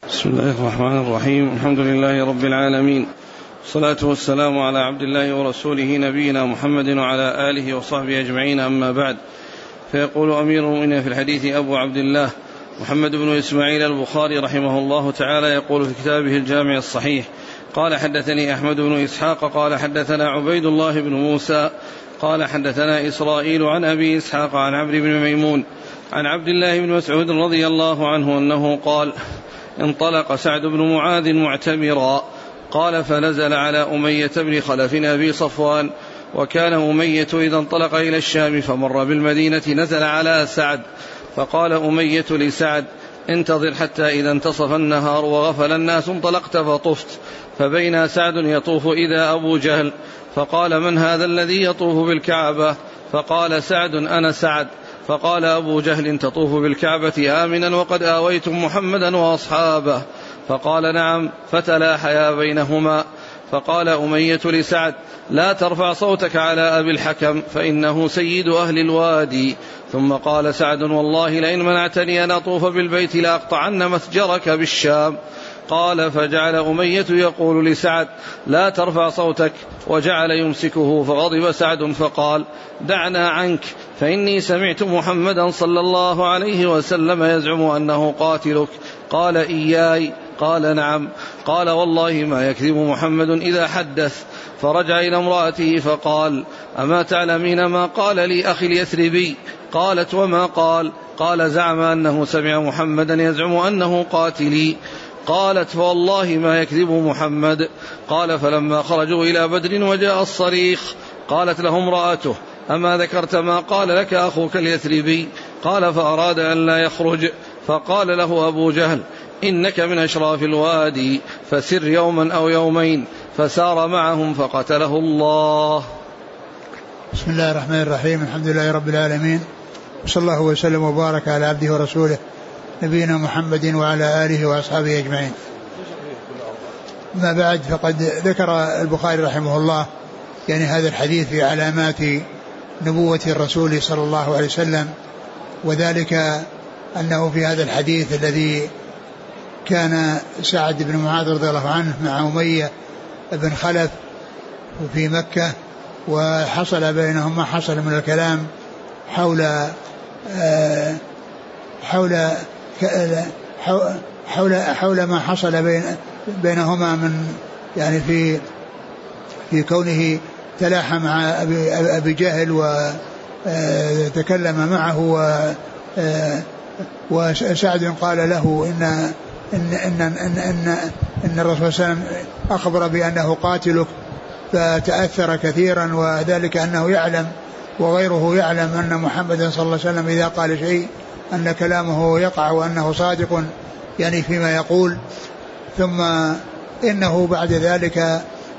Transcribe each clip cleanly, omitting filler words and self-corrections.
بسم الله الرحمن الرحيم. الحمد لله رب العالمين، والصلاة والسلام على عبد الله ورسوله نبينا محمد وعلى آله وصحبه أجمعين، أما بعد. فيقول أمير المؤمنين في الحديث أبو عبد الله محمد بن إسماعيل البخاري رحمه الله تعالى، يقول في كتابه الجامع الصحيح: قال حدثني أحمد بن إسحاق قال حدثنا عبيد الله بن موسى قال حدثنا إسرائيل عن أبي إسحاق عن عمرو بن ميمون عن عبد الله بن مسعود رضي الله عنه أنه قال: انطلق سعد بن معاذ معتمرا، قال: فنزل على أمية بن خلف أبي صفوان، وكان أمية إذا انطلق إلى الشام فمر بالمدينة نزل على سعد، فقال أمية لسعد: انتظر حتى إذا انتصف النهار وغفل الناس انطلقت فطفت. فبين سعد يطوف إذا أبو جهل، فقال: من هذا الذي يطوف بالكعبة؟ فقال سعد: أنا سعد. فقال أبو جهل: تطوف بالكعبة آمنا وقد آويتم محمدا وأصحابه؟ فقال: نعم. فتلاحيا بينهما. فقال أمية لسعد: لا ترفع صوتك على أبي الحكم فإنه سيد أهل الوادي. ثم قال سعد: والله لئن منعتني أن أطوف بالبيت لأقطعن متجرك بالشام. قال: فجعل أمية يقول لسعد: لا ترفع صوتك، وجعل يمسكه. فغضب سعد فقال: دعنا عنك، فإني سمعت محمدا صلى الله عليه وسلم يزعم أنه قاتلك. قال: إياي؟ قال: نعم. قال: والله ما يكذب محمد إذا حدث. فرجع إلى امرأته فقال: أما تعلمين ما قال لي أخي اليثربي؟ قالت: وما قال؟ قال: زعم أنه سمع محمدا يزعم أنه قاتلي. قالت: فوالله ما يكذب محمد. قال: فلما خرجوا إلى بدر وجاء الصريخ قالت له امرأته: أما ذكرت ما قال لك أخوك اليثربي؟ قال: فأراد أن لا يخرج. فقال له أبو جهل: إنك من أشراف الوادي، فسر يوما أو يومين. فسار معهم فقتله الله. بسم الله الرحمن الرحيم. الحمد لله رب العالمين، وصلى الله وسلم وبارك على عبده ورسوله نبينا محمد وعلى آله وأصحابه أجمعين. ما بعد، فقد ذكر البخاري رحمه الله يعني هذا الحديث في علامات نبوة الرسول صلى الله عليه وسلم، وذلك أنه في هذا الحديث الذي كان سعد بن معاذ رضي الله عنه مع أمية بن خلف في مكة، وحصل بينهم ما حصل من الكلام حول ما حصل بينهما من يعني في كونه تلاحى مع أبي جهل وتكلم معه، وسعد قال له إن الرسول صلى الله عليه وسلم أخبر بأنه قاتلك، فتأثر كثيرا، وذلك أنه يعلم وغيره يعلم أن محمد صلى الله عليه وسلم إذا قال شيء أن كلامه يقع وأنه صادق يعني فيما يقول. ثم إنه بعد ذلك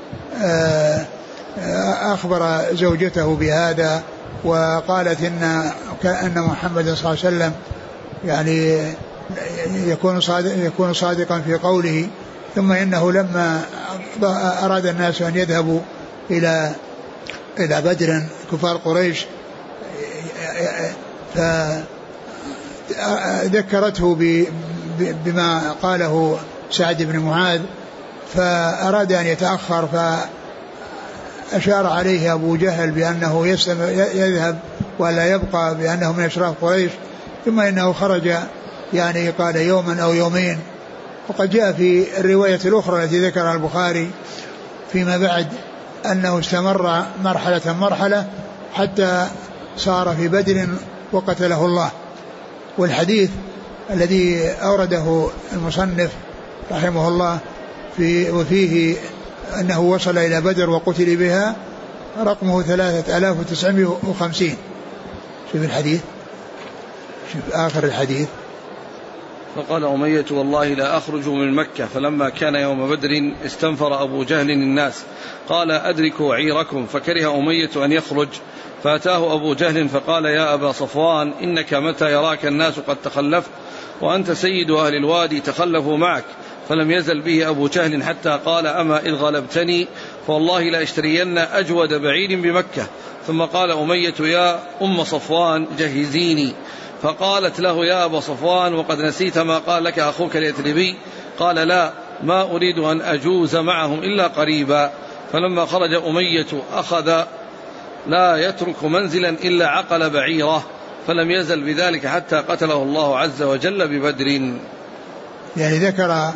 أخبر زوجته بهذا، وقالت أن محمد صلى الله عليه وسلم يعني يكون صادقا في قوله. ثم إنه لما أراد الناس أن يذهبوا إلى بدر كفار قريش، فذكرته بما قاله سعد بن معاذ، فأراد أن يتأخر، فأشار عليه أبو جهل بأنه يذهب ولا يبقى، بأنه من أشراف قريش. ثم إنه خرج يعني قال يوما أو يومين. وقد جاء في الرواية الأخرى التي ذكرها البخاري فيما بعد أنه استمر مرحلة حتى صار في بدر وقتله الله. والحديث الذي أورده المصنف رحمه الله وفيه أنه وصل إلى بدر وقتل بها رقمه 3950. شوف الحديث، شوف آخر الحديث: فقال أمية: والله لا أخرج من مكة. فلما كان يوم بدر استنفر أبو جهل الناس، قال: أدركوا عيركم. فكره أمية أن يخرج، فأتاه أبو جهل فقال: يا أبا صفوان، إنك متى يراك الناس قد تخلفت وأنت سيد أهل الوادي تخلفوا معك. فلم يزل به أبو جهل حتى قال: أما إذ غلبتني فوالله لا اشترين أجود بعير بمكة. ثم قال أمية: يا أم صفوان جهزيني. فقالت له يا أبا صفوان وقد نسيت ما قال لك أخوك اليثربي؟ قال لا، ما أريد أن أجوز معهم إلا قريبا. فلما خرج أمية أخذ لا يترك منزلا إلا عقل بعيره، فلم يزل بذلك حتى قتله الله عز وجل ببدر. يعني ذكر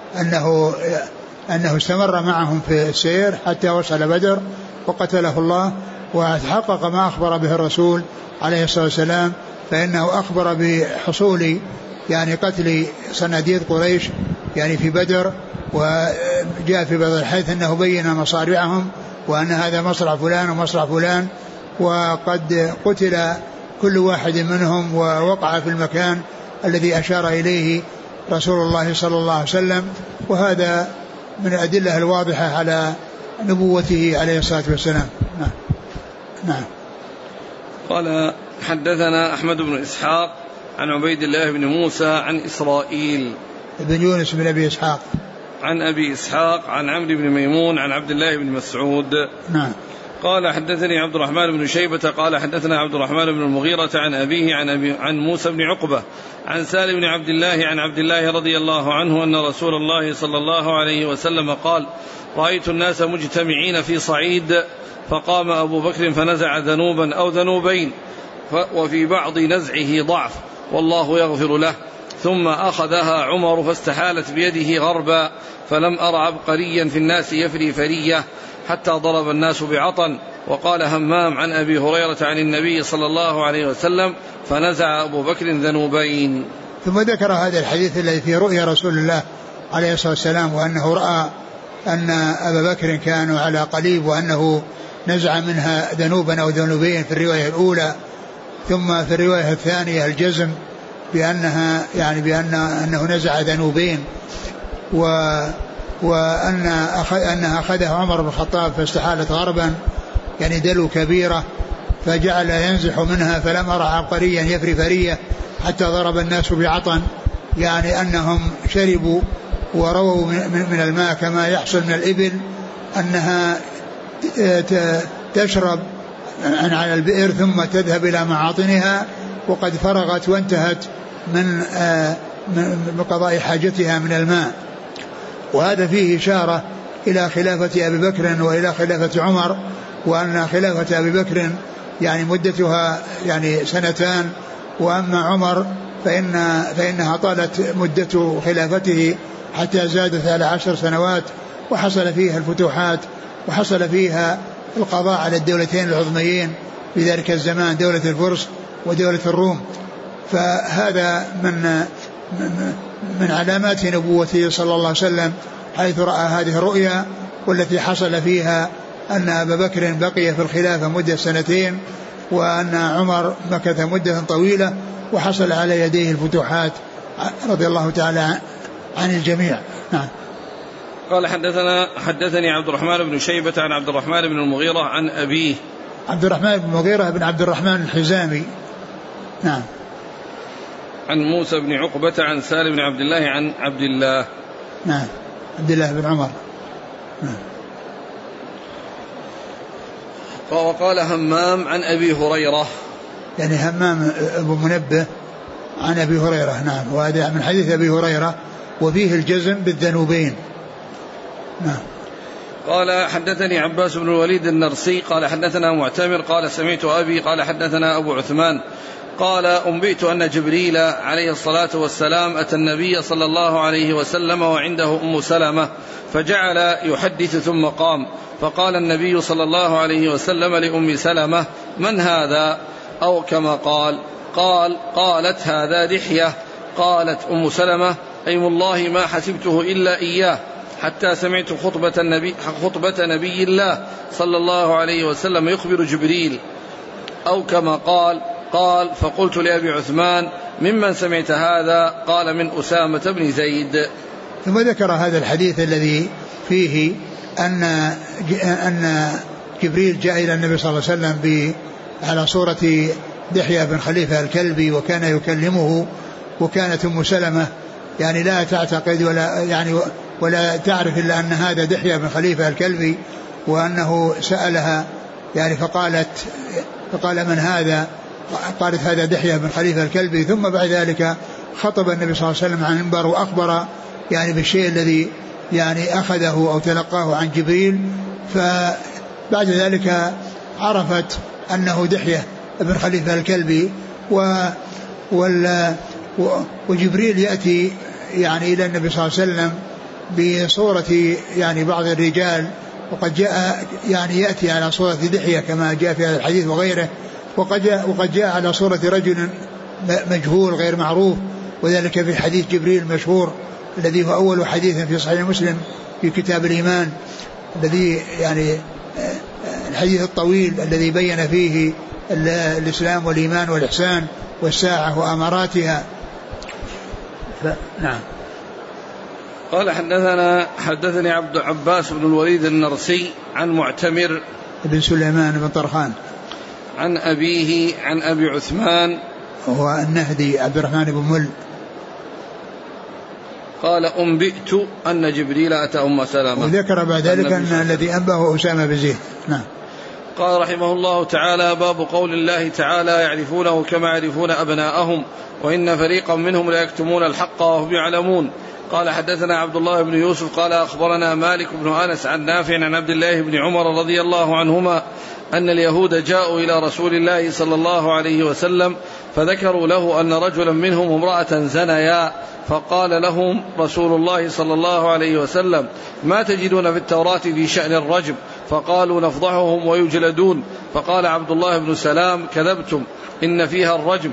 أنه استمر معهم في السير حتى وصل بدر وقتله الله، وتحقق ما أخبر به الرسول عليه الصلاة والسلام، فإنه أخبر بحصول يعني قتل صناديد قريش يعني في بدر، وجاء في بدر حيث أنه بين مصارعهم وأن هذا مصرع فلان ومصرع فلان، وقد قتل كل واحد منهم ووقع في المكان الذي أشار إليه رسول الله صلى الله عليه وسلم. وهذا من الأدلة الواضحة على نبوته عليه الصلاة والسلام. نعم. قال حدثنا أحمد بن إسحاق عن عبيد الله بن موسى عن إسرائيل بن يونس بن أبي إسحاق عن أبي إسحاق عن عمرو بن ميمون عن عبد الله بن مسعود. نعم. قال حدثني عبد الرحمن بن شيبة قال حدثنا عبد الرحمن بن المغيرة عن أبيه عن موسى بن عقبة عن سالم بن عبد الله عن عبد الله رضي الله عنه أن رسول الله صلى الله عليه وسلم قال رأيت الناس مجتمعين في صعيد، فقام أبو بكر فنزع ذنوبا أو ذنوبين، وفي بعض نزعه ضعف والله يغفر له، ثم أخذها عمر فاستحالت بيده غربا، فلم أر عبقريا في الناس يفري فرية حتى ضرب الناس بعطن. وقال همام عن أبي هريرة عن النبي صلى الله عليه وسلم فنزع أبو بكر ذنوبين. ثم ذكر هذا الحديث الذي في رؤيا رسول الله عليه الصلاة والسلام، وأنه رأى أن أبا بكر كانوا على قليب وأنه نزع منها ذنوبا أو ذنوبين في الرواية الأولى، ثم في الرواية الثانية الجزم بأنه نزع ذنوبين، وأنها أخذها عمر بن الخطاب فاستحالت غربا يعني دلو كبيرة، فجعل ينزح منها فلم أرى عبقريا يفري فرية حتى ضرب الناس بعطن، يعني أنهم شربوا ورووا من الماء كما يحصل من الإبل أنها تشرب على البئر ثم تذهب إلى معاطنها وقد فرغت وانتهت من قضاء حاجتها من الماء. وهذا فيه إشارة إلى خلافة أبي بكر وإلى خلافة عمر، وأن خلافة أبي بكر يعني مدتها يعني 2 وأما عمر فإنها طالت مدة خلافته حتى زادت على 10 سنوات، وحصل فيها الفتوحات وحصل فيها القضاء على الدولتين العظميين في ذلك الزمان، دولة الفرس ودولة الروم. فهذا من علامات نبوته صلى الله عليه وسلم، حيث رأى هذه الرؤيا والتي حصل فيها أن أبا بكر بقي في الخلافة مدة 2 وأن عمر مكث مدة طويلة وحصل على يديه الفتوحات رضي الله تعالى عن الجميع. نعم. قال حدثني عبد الرحمن بن شيبة عن عبد الرحمن بن المغيرة عن أبيه عبد الرحمن بن المغيرة بن عبد الرحمن الحزامي. نعم. عن موسى بن عقبة عن سالم بن عبد الله عن عبد الله. نعم. عبد الله بن عمر. نعم. وقال همام عن أبي هريرة، يعني همام أبو منبه عن أبي هريرة. نعم. وهذا من حديث أبي هريرة وفيه الجزم بالذنوبين. نعم. قال حدثني عباس بن الوليد النرسي قال حدثنا معتمر قال سمعت أبي قال حدثنا أبو عثمان قال أنبئت أن جبريل عليه الصلاة والسلام أتى النبي صلى الله عليه وسلم وعنده أم سلمة فجعل يحدث ثم قام، فقال النبي صلى الله عليه وسلم لأم سلمة من هذا؟ أو كما قالت هذا دحية. قالت أم سلمة أيم الله ما حسبته إلا إياه حتى سمعت خطبة نبي الله صلى الله عليه وسلم يخبر جبريل. أو كما قال فقلت لأبي عثمان ممن سمعت هذا؟ قال من أسامة بن زيد. ثم ذكر هذا الحديث الذي فيه أن جبريل جاء إلى النبي صلى الله عليه وسلم على صورة دحية بن خليفة الكلبي وكان يكلمه، وكانت أم سلمة يعني لا تعتقد ولا تعرف إلا أن هذا دحية بن خليفة الكلبي، وأنه سألها يعني فقال من هذا؟ قالت هذا دحية بن خليفة الكلبي. ثم بعد ذلك خطب النبي صلى الله عليه وسلم عن المنبر وأخبر يعني بالشيء الذي يعني أخذه أو تلقاه عن جبريل. فبعد ذلك عرفت أنه دحية بن خليفة الكلبي. وجبريل يأتي يعني إلى النبي صلى الله عليه وسلم بصورة يعني بعض الرجال، وقد جاء يعني يأتي على صورة دحية كما جاء في هذا الحديث وغيره، وقد جاء على صورة رجل مجهول غير معروف، وذلك في حديث جبريل المشهور الذي هو أول حديث في صحيح مسلم في كتاب الإيمان، الذي يعني الحديث الطويل الذي بين فيه الإسلام والإيمان والإحسان والساعة وأماراتها. نعم. قال حدثني عبد عباس بن الوليد النرسي عن معتمر بن سليمان بن طرخان عن أبيه عن أبي عثمان هو النهدي عبد الرحمن بن مل قال أنبئت أن جبريل أتى أم سلمة، وذكر بعد ذلك أن الذي أنبأه أسامة بن زيد. نعم. قال رحمه الله تعالى: باب قول الله تعالى: يعرفونه كما يعرفون أبناءهم وإن فريقا منهم لا يكتمون الحق وهم يعلمون. قال حدثنا عبد الله بن يوسف قال أخبرنا مالك بن أنس عن نافع عن عبد الله بن عمر رضي الله عنهما أن اليهود جاءوا إلى رسول الله صلى الله عليه وسلم فذكروا له أن رجلا منهم امرأة زنيا، فقال لهم رسول الله صلى الله عليه وسلم: ما تجدون في التوراة في شأن الرجم؟ فقالوا: نفضحهم ويجلدون. فقال عبد الله بن سلام: كذبتم، إن فيها الرجم.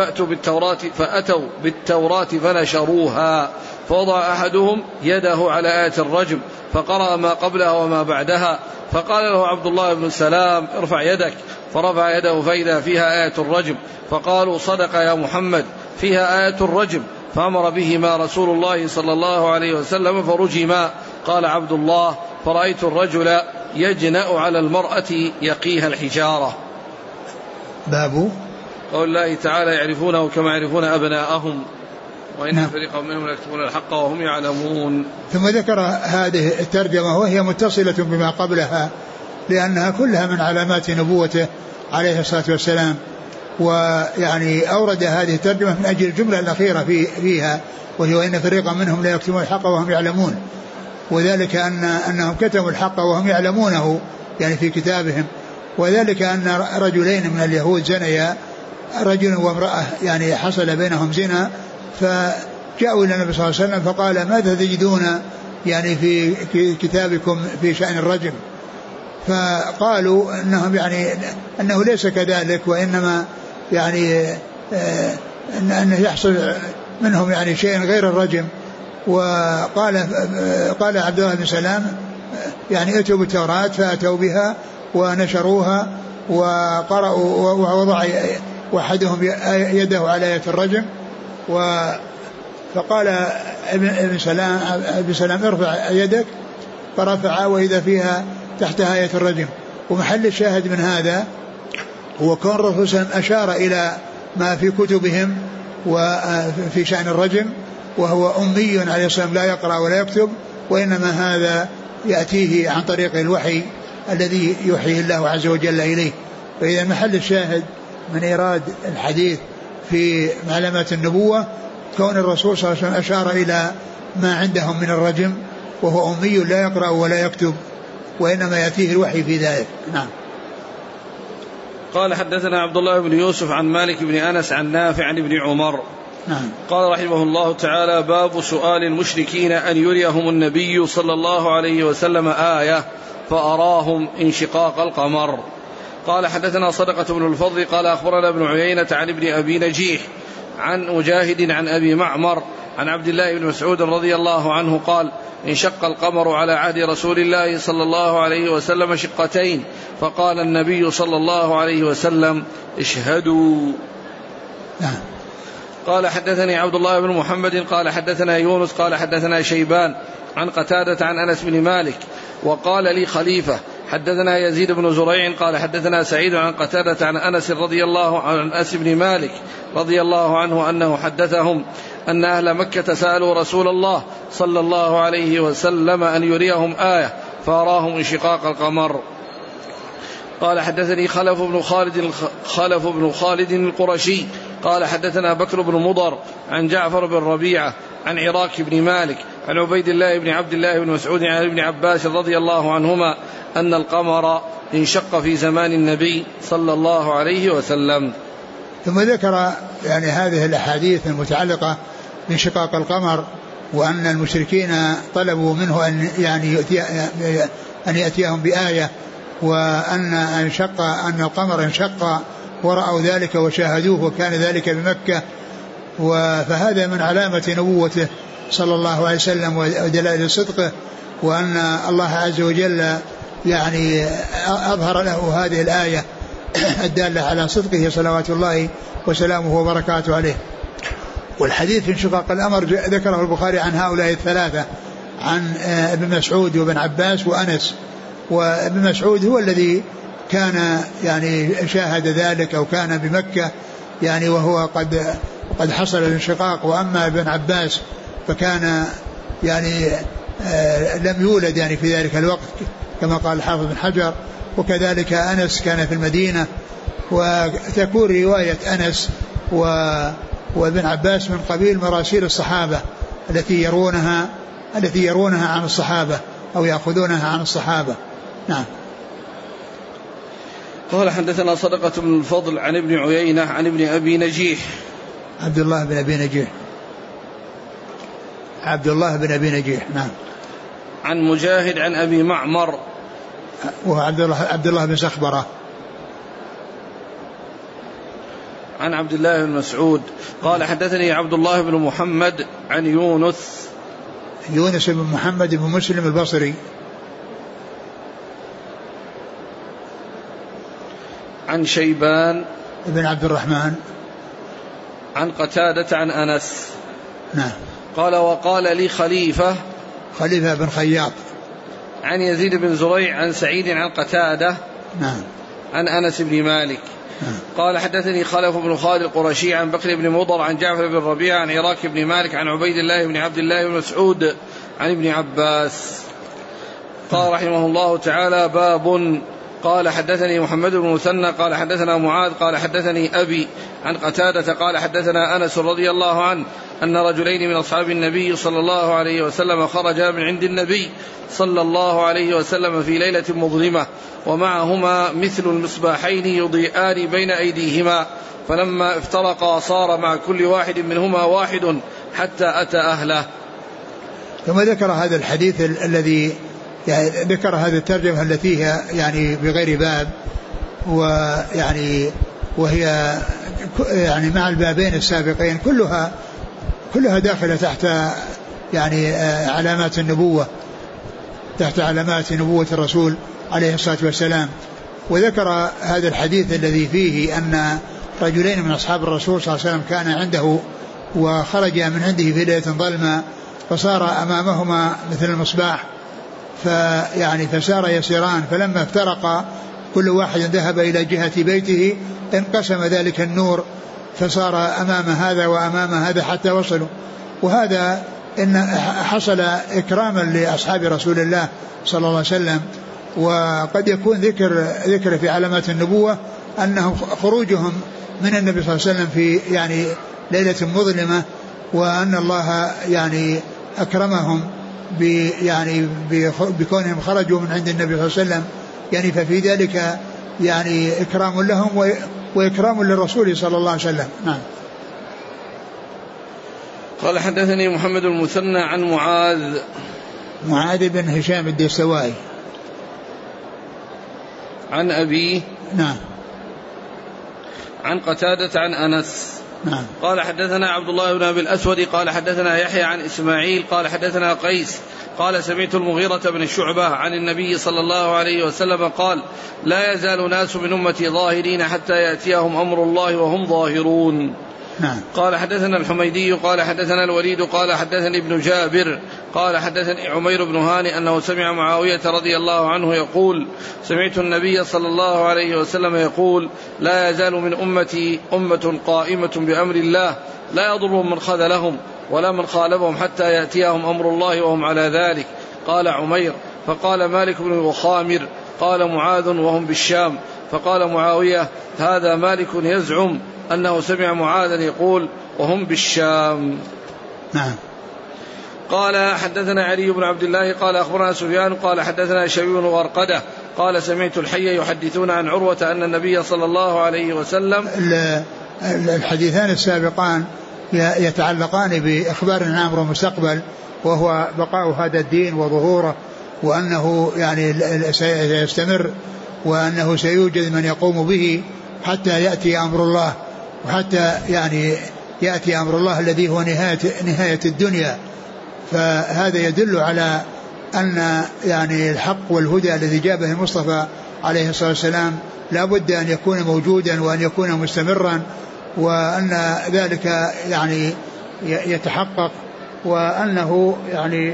فأتوا بالتوراة فنشروها، فوضع أحدهم يده على آية الرجم فقرأ ما قبلها وما بعدها، فقال له عبد الله بن سلام: ارفع يدك. فرفع يده فإذا فيها آية الرجم، فقالوا: صدق يا محمد، فيها آية الرجم. فأمر بهما رسول الله صلى الله عليه وسلم فرجما. قال عبد الله: فرأيت الرجل يجنأ على المرأة يقيها الحجارة. باب قول الله تعالى: يعرفونه كما يعرفون أبناءهم وإن فريقا منهم لا يكتمون الحق وهم يعلمون. ثم ذكر هذه الترجمة وهي متصلة بما قبلها، لأنها كلها من علامات نبوته عليه الصلاة والسلام. ويعني أورد هذه الترجمة من أجل الجملة الأخيرة فيها، وهي وإن فريقا منهم لا يكتمون الحق وهم يعلمون، وذلك أنهم كتموا الحق وهم يعلمونه يعني في كتابهم. وذلك أن رجلين من اليهود زنيا، رجل وامرأة يعني حصل بينهم زنا، فجاءوا إلى النبي صلى الله عليه وسلم فقال: ماذا تجدون يعني في كتابكم في شأن الرجم؟ فقالوا أنهم يعني أنه ليس كذلك، وإنما يعني أنه يحصل منهم يعني شيء غير الرجم. قال عبد الله بن سلام يعني اتوا بالتوراة، فأتوا بها ونشروها وقرأوا، ووضع واحدهم يده على آية الرجم. فقال ابن سلام: ارفع يدك. فرفع وإذا فيها تحتها آية الرجم. ومحل الشاهد من هذا هو كون الرسول صلى الله عليه وسلم أشار إلى ما في كتبهم وفي شأن الرجم، وهو أمي عليه الصلاة والسلام لا يقرأ ولا يكتب، وإنما هذا يأتيه عن طريق الوحي الذي يوحيه الله عز وجل إليه. فإذا محل الشاهد من إيراد الحديث في علامات النبوة كون الرسول صلى الله عليه وسلم أشار إلى ما عندهم من الرجم، وهو أمي لا يقرأ ولا يكتب، وإنما يأتيه الوحي في ذلك. نعم. قال حدثنا عبد الله بن يوسف عن مالك بن أنس عن نافع عن ابن عمر. نعم. قال رحمه الله تعالى: باب سؤال المشركين أن يريهم النبي صلى الله عليه وسلم آية فأراهم انشقاق القمر. قال حدثنا صدقة بن الفضل قال أخبرنا ابن عيينة عن ابن أبي نجيح عن مجاهد عن أبي معمر عن عبد الله بن مسعود رضي الله عنه قال: انشق القمر على عهد رسول الله صلى الله عليه وسلم شقتين، فقال النبي صلى الله عليه وسلم: اشهدوا. قال حدثني عبد الله بن محمد قال حدثنا يونس قال حدثنا شيبان عن قتادة عن أنس بن مالك. وقال لي خليفة حدثنا يزيد بن زريع قال حدثنا سعيد عن قتادة عن أنس بن مالك رضي الله عنه أنه حدثهم أن أهل مكة سألوا رسول الله صلى الله عليه وسلم أن يريهم آية فأراهم انشقاق القمر. قال حدثني خلف بن خالد القرشي قال حدثنا بكر بن مضر عن جعفر بن ربيعة عن عراك بن مالك عن عبيد الله بن عبد الله بن مسعود عن ابن عباس رضي الله عنهما أن القمر انشق في زمان النبي صلى الله عليه وسلم. ثم ذكر يعني هذه الأحاديث المتعلقة بانشقاق القمر، وأن المشركين طلبوا منه أن يأتيهم بآية، وأن القمر انشق ورأوا ذلك وشاهدوه، وكان ذلك بمكة، فهذا من علامة نبوته صلى الله عليه وسلم ودلائل صدقه، وأن الله عز وجل يعني أظهر له هذه الآية الدالة على صدقه صلوات الله وسلامه وبركاته عليه. والحديث في انشقاق القمر ذكره البخاري عن هؤلاء الثلاثة، عن ابن مسعود وابن عباس وأنس. وابن مسعود هو الذي كان يعني شاهد ذلك أو كان بمكة يعني وهو قد حصل الانشقاق، وأما ابن عباس فكان يعني لم يولد يعني في ذلك الوقت كما قال الحافظ بن حجر. وكذلك أنس كان في المدينة، وتكون رواية أنس وابن عباس من قبيل مراسيل الصحابة التي يرونها عن الصحابة أو يأخذونها عن الصحابة. نعم. قال حدثنا صدقة بن الفضل عن ابن عيينة عن ابن أبي نجيح عبد الله بن أبي نجيح. نعم. عن مجاهد عن أبي معمر وهو عبد الله بن سخبرة عن عبد الله بن مسعود قال حدثني عبد الله بن محمد عن يونس بن محمد بن مسلم البصري عن شيبان بن عبد الرحمن عن قتادة عن أنس. نعم. قال وقال لي خليفة بن خياط عن يزيد بن زريع عن سعيد عن قتادة نعم عن أنس بن مالك. نعم. قال حدثني خلف بن خالد القرشي عن بكر بن مضر عن جعفر بن ربيعة عن عراك بن مالك عن عبيد الله بن عبد الله بن مسعود عن ابن عباس. قال رحمه الله تعالى باب. قال حدثني محمد بن مثنى قال حدثنا معاذ قال حدثني أبي عن قتادة قال حدثنا أنس رضي الله عنه أن رجلين من أصحاب النبي صلى الله عليه وسلم خرجا من عند النبي صلى الله عليه وسلم في ليلة مظلمة ومعهما مثل المصباحين يضيئان بين أيديهما، فلما افترقا صار مع كل واحد منهما واحد حتى أتى أهله. ثم ذكر هذا الحديث الذي يعني ذكر هذه الترجمة التي هي يعني بغير باب، وهي يعني مع البابين السابقين كلها داخلة تحت يعني علامات النبوة، تحت علامات نبوة الرسول عليه الصلاة والسلام. وذكر هذا الحديث الذي فيه أن رجلين من أصحاب الرسول صلى الله عليه وسلم كان عنده وخرج من عنده في ليلة ظلمة فصار أمامهما مثل المصباح، فسار يسيران، فلما افترقا كل واحد ذهب إلى جهة بيته انقسم ذلك النور فصار أمام هذا وأمام هذا حتى وصلوا. وهذا إن حصل إكراما لأصحاب رسول الله صلى الله عليه وسلم. وقد يكون ذكر في علامات النبوة أنهم خروجهم من النبي صلى الله عليه وسلم في يعني ليلة مظلمة، وأن الله يعني أكرمهم بكونهم خرجوا من عند النبي صلى الله عليه وسلم، يعني ففي ذلك يعني إكرام لهم وإكرام للرسول صلى الله عليه وسلم. نعم. قال حدثني محمد المثنى عن معاذ بن هشام الدستوائي عن أبيه نعم عن قتادة عن أنس. نعم. قال حدثنا عبد الله بن أبي الأسود قال حدثنا يحيى عن إسماعيل قال حدثنا قيس قال سمعت المغيرة بن شعبة عن النبي صلى الله عليه وسلم قال لا يزال ناس من أمتي ظاهرين حتى يأتيهم أمر الله وهم ظاهرون. نعم. قال حدثنا الحميدي قال حدثنا الوليد قال حدثني ابن جابر قال حدثني عمير بن هاني أنه سمع معاوية رضي الله عنه يقول سمعت النبي صلى الله عليه وسلم يقول لا يزال من أمتي أمة قائمة بأمر الله لا يضرهم من خذلهم ولا من خالفهم حتى يأتيهم أمر الله وهم على ذلك. قال عمير فقال مالك بن الوخامر قال معاذ وهم بالشام. فقال معاوية هذا مالك يزعم أنه سمع معاذا يقول وهم بالشام. نعم. قال حدثنا علي بن عبد الله قال أخبرنا سفيان قال حدثنا شبيب بن ورقدة قال سمعت الحي يحدثون عن عروة أن النبي صلى الله عليه وسلم. الحديثان السابقان يتعلقان بإخبار عن أمر المستقبل وهو بقاء هذا الدين وظهوره وأنه يعني سيستمر وأنه سيوجد من يقوم به حتى يأتي أمر الله وحتى يعني يأتي أمر الله الذي هو نهاية الدنيا. فهذا يدل على أن يعني الحق والهدى الذي جاء به المصطفى عليه الصلاة والسلام لا بد أن يكون موجودا وأن يكون مستمرا وأن ذلك يعني يتحقق وأنه يعني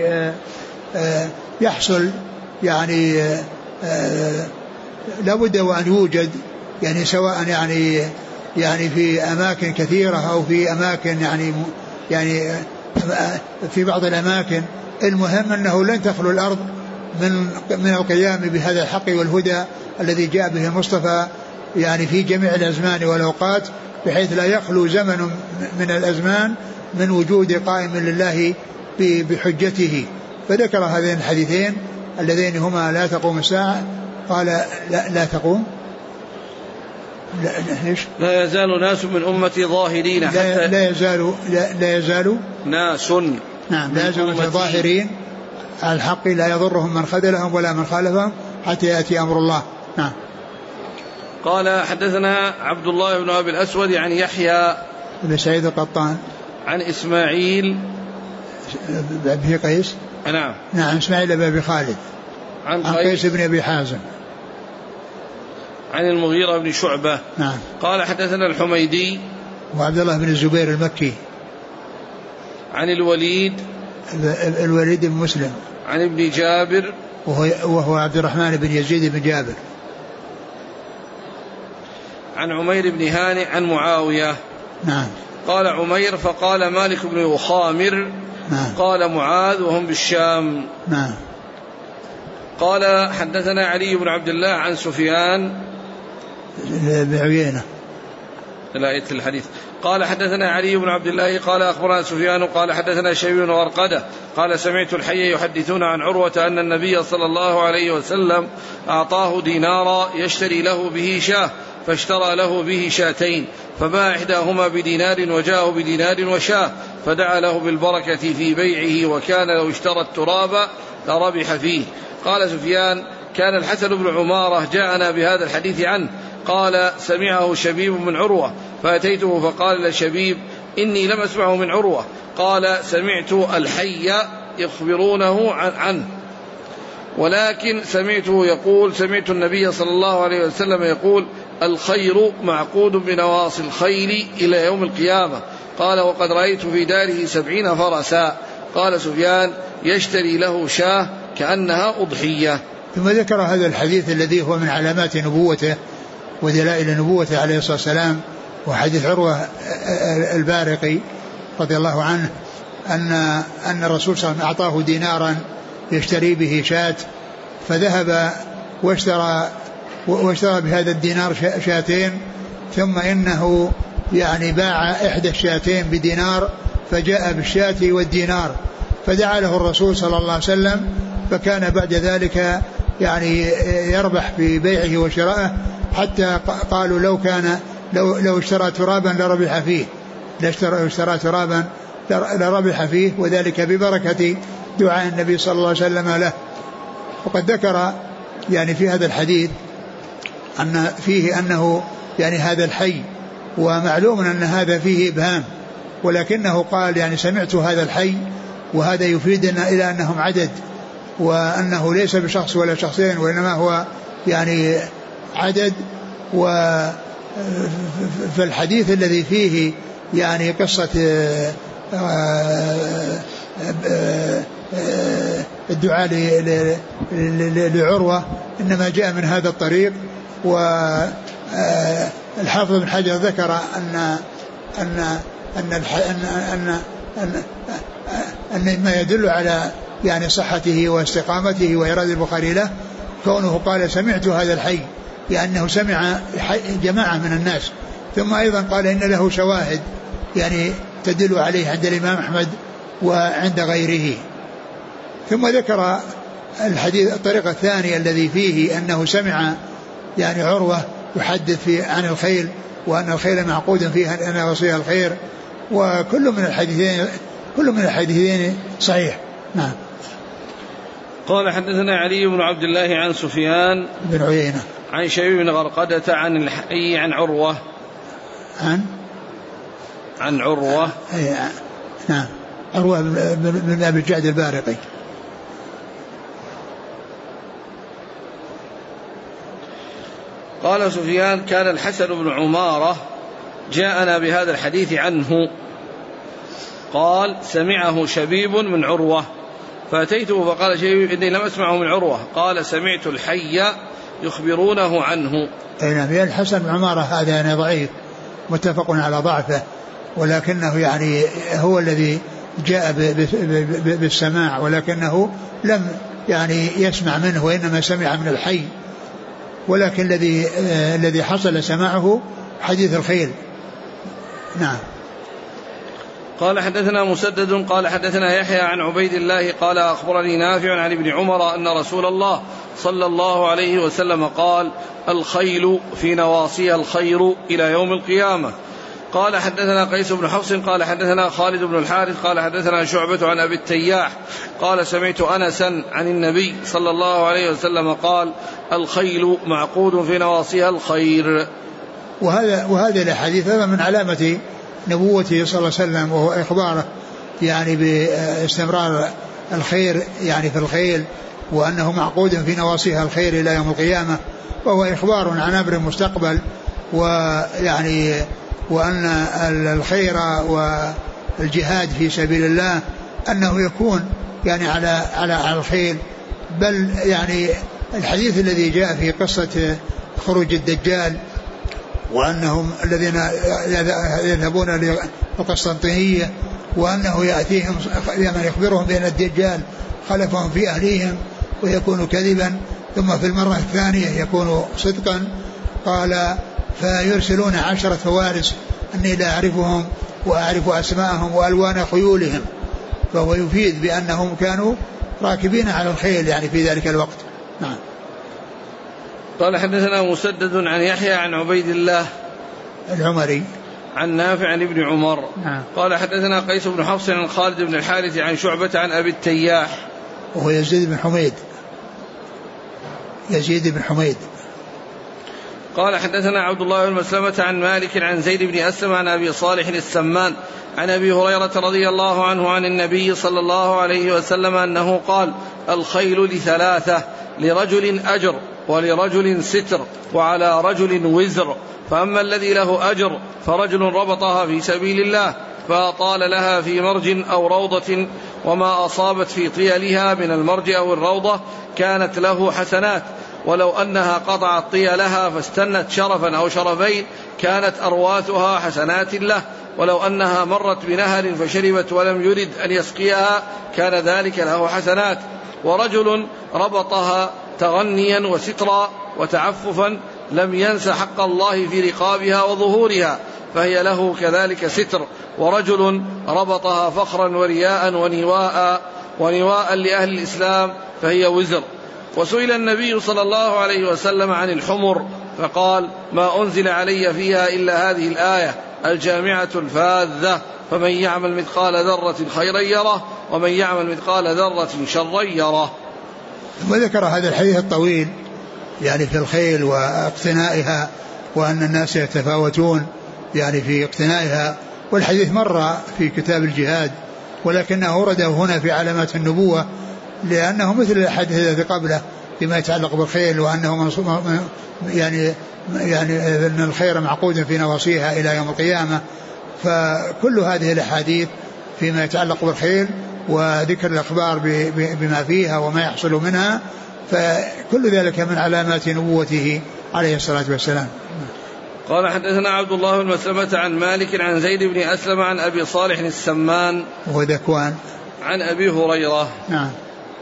يحصل يعني لا بد وأن يوجد يعني سواء يعني في أماكن كثيرة أو في أماكن يعني في بعض الأماكن. المهم أنه لن تخلو الأرض من القيام بهذا الحق والهدى الذي جاء به المصطفى يعني في جميع الأزمان والأوقات بحيث لا يخلو زمن من الأزمان من وجود قائم لله بحجته. فذكر هذين الحديثين اللذين هما لا تقوم الساعة. قال لا تقوم لا يزال ناس من أمتي ظاهرين حتى لا يزال ناس نعم لا يزال ظاهرين على الحق لا يضرهم من خذلهم ولا من خالفهم حتى يأتي أمر الله. نعم. قال حدثنا عبد الله بن أبي الأسود عن يحيى بن سعيد القطان عن إسماعيل بن قيس نعم إسماعيل بن أبي خالد عن قيس بن أبي حازم عن المغيرة بن شعبة. نعم. قال حدثنا الحميدي وعبد الله بن الزبير المكي عن الوليد بن مسلم عن ابن جابر وهو عبد الرحمن بن يزيد بن جابر عن عمير بن هانئ عن معاوية. نعم. قال عمير فقال مالك بن يخامر. نعم. قال معاذ وهم بالشام. نعم. قال حدثنا علي بن عبد الله عن سفيان بن عيينة الآية الحديث. قال حدثنا علي بن عبد الله قال أخبرنا سفيان قال حدثنا شبيب بن ورقدة قال سمعت الحي يحدثون عن عروة أن النبي صلى الله عليه وسلم أعطاه دينارا يشتري له به شاه فاشترى له به شاتين فباع إحداهما بدينار وجاءه بدينار وشاه فدعا له بالبركة في بيعه وكان لو اشترى التراب لربح فيه. قال سفيان كان الحسن بن عمارة جاءنا بهذا الحديث عنه. قال سمعه شبيب من عروة فأتيته فقال لشبيب إني لم أسمعه من عروة. قال سمعت الحي يخبرونه عنه ولكن سمعته يقول سمعت النبي صلى الله عليه وسلم يقول الخير معقود بنواصي الخيل إلى يوم القيامة. قال وقد رأيت في داره 70 فرسا. قال سفيان يشتري له شاه كأنها أضحية. ثم ذكر هذا الحديث الذي هو من علامات نبوته ودلائل نبوته عليه الصلاة والسلام وحديث عروة البارقي رضي الله عنه أن الرسول صلى الله عليه وسلم أعطاه دينارا يشتري به شاة فذهب واشترى بهذا الدينار شاتين ثم إنه يعني باع إحدى الشاتين بدينار فجاء بالشاة والدينار فدعا له الرسول صلى الله عليه وسلم فكان بعد ذلك يعني يربح في بيعه وشرائه حتى قالوا لو اشترى ترابا لربح فيه اشترى ترابا لربح فيه وذلك ببركة دعاء النبي صلى الله عليه وسلم له. وقد ذكر يعني في هذا الحديث أن فيه أنه يعني هذا الحي ومعلوم أن هذا فيه إبهام ولكنه قال يعني سمعت هذا الحي وهذا يفيدنا إلى أنهم عدد وأنه ليس بشخص ولا شخصين وإنما هو يعني عدد. فالحديث الذي فيه يعني قصة الدعاء لعروة إنما جاء من هذا الطريق. والحافظ بن حجر ذكر أن ما يدل على يعني صحته واستقامته وإرادة البخاري له كونه قال سمعت هذا الحي لأنه سمع جماعة من الناس. ثم أيضا قال إن له شواهد يعني تدل عليه عند الإمام أحمد وعند غيره. ثم ذكر الحديث الطريقة الثانية الذي فيه أنه سمع يعني عروة يحدث عن الخيل وأن الخيل معقود فيها أن وصيها الخير. وكل من الحديثين صحيح. نعم. قال حدثنا علي بن عبد الله عن سفيان بن عيينة عن شبيب بن غرقدة عن الحي عن عروة عن عروة نعم عروة بن أبي الجعد البارقي. قال سفيان كان الحسن بن عمارة جاءنا بهذا الحديث عنه قال سمعه شبيب من عروة فأتيته فقال شبيب إني لم أسمعه من عروة قال سمعت الحي يخبرونه عنه. نعم. الحسن بن عمارة هذا يعني ضعيف متفق على ضعفه ولكنه يعني هو الذي جاء بالسماع ولكنه لم يعني يسمع منه وإنما سمع من الحي. ولكن الذي حصل سماعه حديث الخيل. نعم. قال حدثنا مسدد قال حدثنا يحيى عن عبيد الله قال أخبرني نافع عن ابن عمر أن رسول الله صلى الله عليه وسلم قال الخيل في نواصيها الخير إلى يوم القيامة. قال حدثنا قيس بن حفص قال حدثنا خالد بن الحارث قال حدثنا شعبة عن أبي التياح قال سمعت أنسا عن النبي صلى الله عليه وسلم قال الخيل معقود في نواصيها الخير. وهذه الحديث هذا من علامة نبوته صلى الله عليه وسلم وهو إخباره يعني باستمرار الخير يعني في الخيل وأنه معقود في نواصيها الخير إلى يوم القيامة. وهو إخبار عن أمر مستقبل ويعني وأن الخير والجهاد في سبيل الله أنه يكون يعني على الخيل. بل يعني الحديث الذي جاء في قصة خروج الدجال وأنهم الذين يذهبون للقسطنطينية وأنه يأتيهم من يخبرهم بأن الدجال خلفهم في أهليهم ويكون كذبا ثم في المرة الثانية يكون صدقا. قال فيرسلون 10 فوارس أني لا أعرفهم وأعرف أسماءهم وألوان خيولهم. فهو يفيد بأنهم كانوا راكبين على الخيل يعني في ذلك الوقت. نعم. قال حدثنا مسدد عن يحيى عن عبيد الله العمري عن نافع عن ابن عمر. نعم. قال حدثنا قيس بن حفص عن خالد بن الحارث عن شعبة عن أبي التياح وهو يزيد بن حميد. قال حدثنا عبد الله بن مسلمة عن مالك عن زيد بن أسلم عن أبي صالح السمان عن أبي هريرة رضي الله عنه عن النبي صلى الله عليه وسلم أنه قال الخيل ل3 لرجل أجر ولرجل ستر وعلى رجل وزر. فأما الذي له أجر فرجل ربطها في سبيل الله فأطال لها في مرج أو روضة وما أصابت في طيلها من المرج أو الروضة كانت له حسنات ولو أنها قطعت طيلها فاستنت شرفا أو شرفين كانت أرواثها حسنات له ولو أنها مرت بنهر فشربت ولم يرد أن يسقيها كان ذلك له حسنات. ورجل ربطها تغنيا وسترا وتعففا لم ينس حق الله في رقابها وظهورها فهي له كذلك ستر. ورجل ربطها فخرا ورياء ونواء لأهل الإسلام فهي وزر. وسئل النبي صلى الله عليه وسلم عن الحمر فقال ما أنزل علي فيها إلا هذه الآية الجامعة الفاذة فمن يعمل مثقال ذرة خيرا يره ومن يعمل مثقال ذرة شرا يره. وذكر هذا الحديث الطويل يعني في الخيل واقتنائها وأن الناس يتفاوتون يعني في اقتنائها. والحديث مر في كتاب الجهاد ولكنه ورده هنا في علامات النبوة لأنه مثل الحديث الذي قبله فيما يتعلق بالخيل وأنه يعني أن الخير معقود في نواصيها إلى يوم القيامة. فكل هذه الأحاديث فيما يتعلق بالخيل وذكر الأخبار بما فيها وما يحصل منها فكل ذلك من علامات نبوته عليه الصلاة والسلام. قال حدثنا عبد الله بن مسلمة عن مالك عن زيد بن أسلم عن أبي صالح السمان وذكوان عن أبي هريرة. نعم.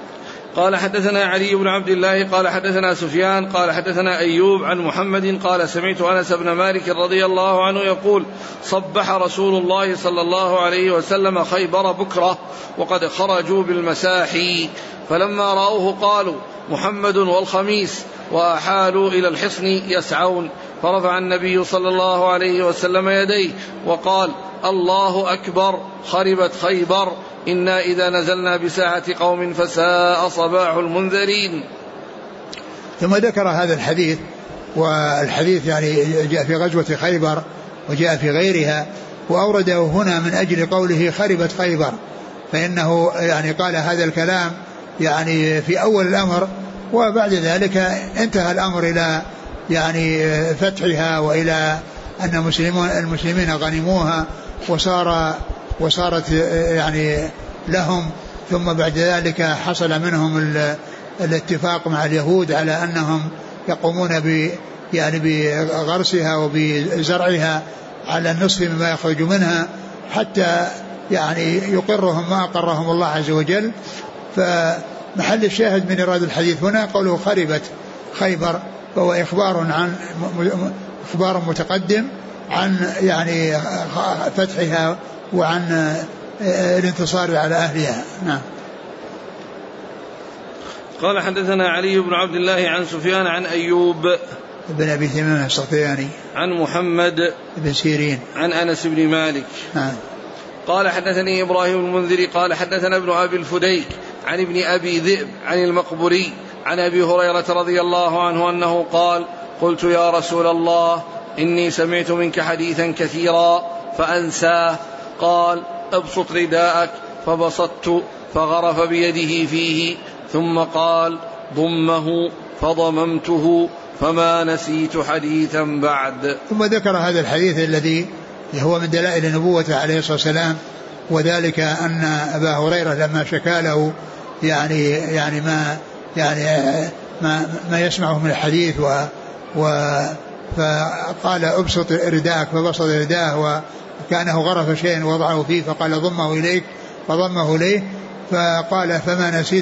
قال حدثنا علي بن عبد الله قال حدثنا سفيان قال حدثنا أيوب عن محمد قال سمعت أنس بن مالك رضي الله عنه يقول صبح رسول الله صلى الله عليه وسلم خيبر بكرة وقد خرجوا بالمساحي فلما رأوه قالوا محمد والخميس وأحالوا إلى الحصن يسعون فرفع النبي صلى الله عليه وسلم يديه وقال الله أكبر خربت خيبر إنا إذا نزلنا بساحة قوم فساء صباح المنذرين. ثم ذكر هذا الحديث، والحديث يعني جاء في غزوة خيبر وجاء في غيرها، وأورده هنا من أجل قوله خربت خيبر، فإنه يعني قال هذا الكلام يعني في أول الأمر، وبعد ذلك انتهى الأمر إلى يعني فتحها وإلى أن المسلمين غنموها وصارت يعني لهم، ثم بعد ذلك حصل منهم الاتفاق مع اليهود على أنهم يقومون يعني بغرسها وبزرعها على النصف مما يخرج منها حتى يعني يقرهم ما أقرهم الله عز وجل. فمحل الشاهد من إرادة الحديث هنا قوله خربت خيبر، فهو إخبار متقدم عن يعني فتحها وعن الانتصار على أهلها. نعم. قال حدثنا علي بن عبد الله عن سفيان عن أيوب بن أبي تميم السختياني عن محمد بن سيرين عن أنس بن مالك. نعم. قال حدثني إبراهيم المنذري قال حدثنا ابن أبي الفديك عن ابن أبي ذئب عن المقبري عن أبي هريرة رضي الله عنه أنه قال قلت يا رسول الله إني سمعت منك حديثا كثيرا فأنساه. قال ابسط رداءك فبسطت فغرف بيده فيه ثم قال ضمه فضممته فما نسيت حديثا بعد. ثم ذكر هذا الحديث الذي هو من دلائل نبوته عليه الصلاة والسلام، وذلك أن أبا هريرة لما شكى له يعني ما يسمعه من الحديث فقال ابسط رداءك فبسط رداءه وكأنه غرف شيء وضعه فيه فقال ضمه إليك فضمه إليه، فقال فما نسيت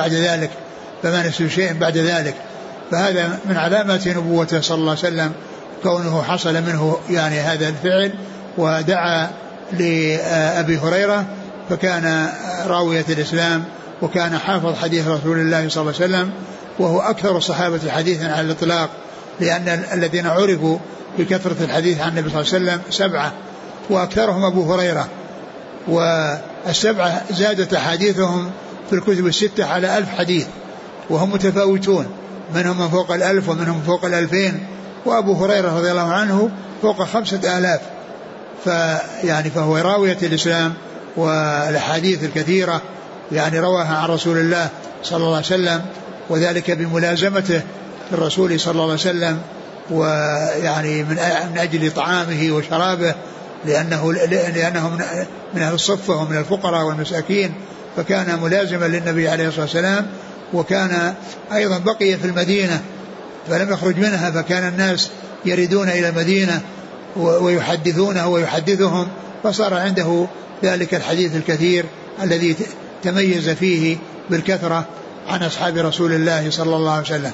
شيء بعد ذلك. فهذا من علامات نبوته صلى الله عليه وسلم كونه حصل منه يعني هذا الفعل، ودعا لأبي هريرة فكان راوية الإسلام وكان حافظ حديث رسول الله صلى الله عليه وسلم، وهو أكثر الصحابة حديثا على الإطلاق، لأن الذين عرفوا بكثرة الحديث عن النبي صلى الله عليه وسلم 7 وأكثرهم أبو هريرة، والسبعة زادت أحاديثهم في الكتب 6 على 1000 حديث، وهم متفاوتون، منهم من فوق 1000 ومنهم فوق 2000، وأبو هريرة رضي الله عنه فوق 5000. فهو راوية الإسلام، والأحاديث الكثيرة يعني رواها عن رسول الله صلى الله عليه وسلم، وذلك بملازمته للرسول صلى الله عليه وسلم، ويعني من أجل طعامه وشرابه، لأنه من أهل الصفة ومن الفقراء والمساكين، فكان ملازما للنبي عليه الصلاة والسلام. وكان أيضا بقي في المدينة فلم يخرج منها، فكان الناس يردون إلى المدينة ويحدثونه ويحدثهم، فصار عنده ذلك الحديث الكثير الذي تميز فيه بالكثرة عن أصحاب رسول الله صلى الله عليه وسلم.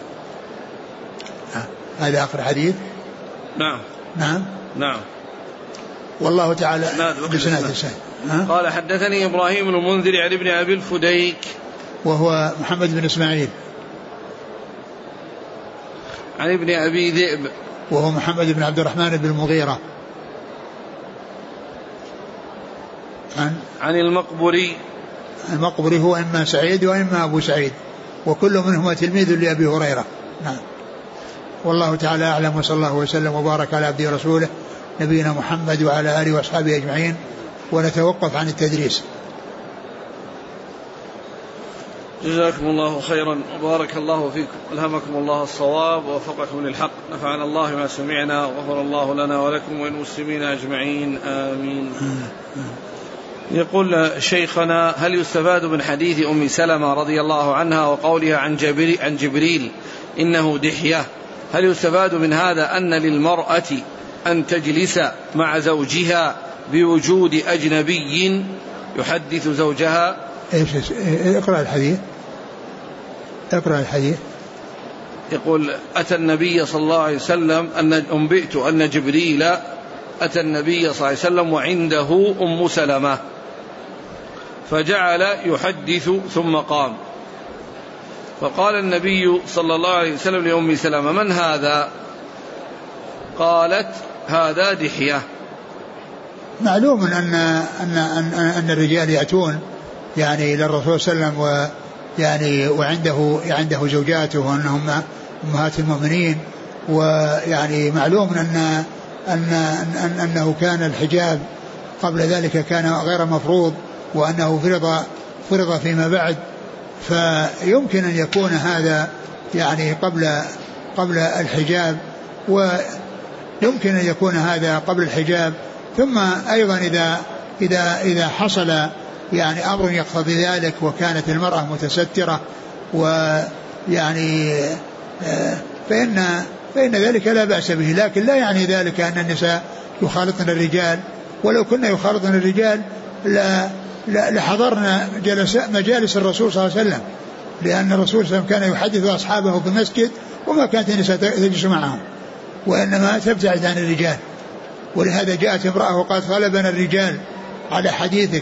هذا آخر حديث. نعم. والله تعالى بسناد السنة. قال حدثني إبراهيم المنذري عن ابن أبي الفديك وهو محمد بن إسماعيل عن ابن أبي ذئب وهو محمد بن عبد الرحمن بن المغيرة عن المقبري هو إما سعيد وإما أبو سعيد، وكل منهما تلميذ لأبي هريرة. نعم. والله تعالى أعلم، وصلى الله وسلم وبارك على عبده ورسوله نبينا محمد وعلى آله وأصحابه أجمعين. ونتوقف عن التدريس. جزاكم الله خيرا وبارك الله فيكم، ألهمكم الله الصواب ووفقكم للحق، نفعنا الله ما سمعنا وغفر الله لنا ولكم وللمسلمين أجمعين آمين. يقول شيخنا: هل يستفاد من حديث أم سلمة رضي الله عنها وقولها عن جبريل إنه دحية، هل يستفاد من هذا أن للمرأة أن تجلس مع زوجها بوجود أجنبي يحدث زوجها؟ اقرأ الحديث. اقرأ الحديث. يقول أتى النبي صلى الله عليه وسلم أنبئت أن جبريل أتى النبي صلى الله عليه وسلم وعنده أم سلمة فجعل يحدث ثم قام، فقال النبي صلى الله عليه وسلم لأم سلمة من هذا؟ قالت هذا دحية. معلوم أن الرجال يأتون يعني إلى الرسول صلى الله عليه وسلم ويعني وعنده زوجاته وأنهم أمهات المؤمنين، ويعني معلوم أنه كان الحجاب قبل ذلك كان غير مفروض وأنه فرض فيما بعد، فيمكن أن يكون هذا يعني قبل الحجاب، ويمكن أن يكون هذا قبل الحجاب. ثم أيضا إذا حصل يعني أمر يقتضي ذلك وكانت المرأة متسترة ويعني فإن ذلك لا بأس به، لكن لا يعني ذلك أن النساء يخالطن الرجال، ولو كنا يخالطن الرجال لحضرنا مجالس الرسول صلى الله عليه وسلم، لأن الرسول صلى الله عليه وسلم كان يحدث أصحابه في المسجد وما كانت النساء تجلس معهم وإنما تبتعد عن الرجال. ولهذا جاءت امرأة وقالت غلبنا الرجال على حديثك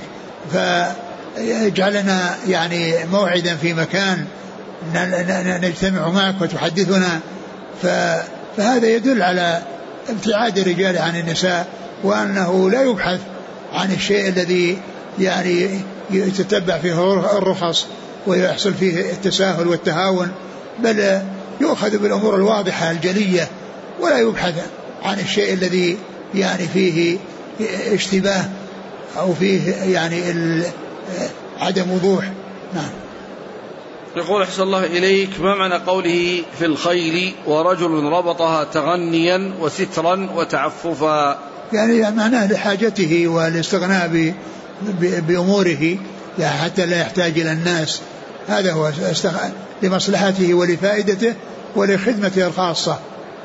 فاجعلنا يعني موعدا في مكان نجتمع معك وتحدثنا، فهذا يدل على ابتعاد الرجال عن النساء، وأنه لا يبحث عن الشيء الذي يعني يتتبع فيه الرخص ويحصل فيه التساهل والتهاون، بل يؤخذ بالأمور الواضحة الجلية ولا يبحث عن الشيء الذي يعني فيه اشتباه أو فيه يعني عدم وضوح. نعم. يقول أحسن الله إليك ما معنى قوله في الخيل ورجل ربطها تغنيا وسترا وتعففا؟ يعني معناه لحاجته والاستغناء بأموره يعني حتى لا يحتاج إلى الناس، هذا هو لمصلحته ولفائدته ولخدمته الخاصة.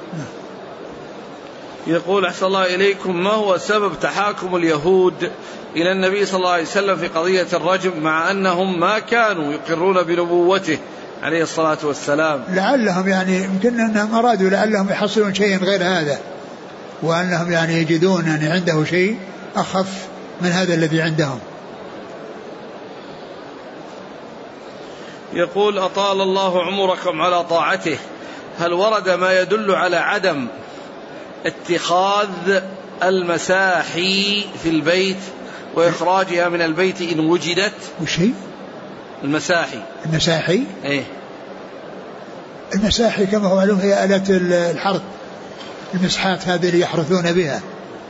يقول أحسن الله إليكم ما هو سبب تحاكم اليهود إلى النبي صلى الله عليه وسلم في قضية الرجم مع أنهم ما كانوا يقرون بنبوته عليه الصلاة والسلام؟ لعلهم يعني يمكن أنهم أرادوا لعلهم يحصلون شيئا غير هذا، وأنهم يعني يجدون أن عنده شيء أخف من هذا الذي عندهم. يقول أطال الله عمركم على طاعته، هل ورد ما يدل على عدم اتخاذ المساحي في البيت وإخراجها من البيت إن وجدت؟ وشيء المساحي إيه؟ المساحي كما هو معلوم هي آلات الحرث، المسحات هذه اللي يحرثون بها،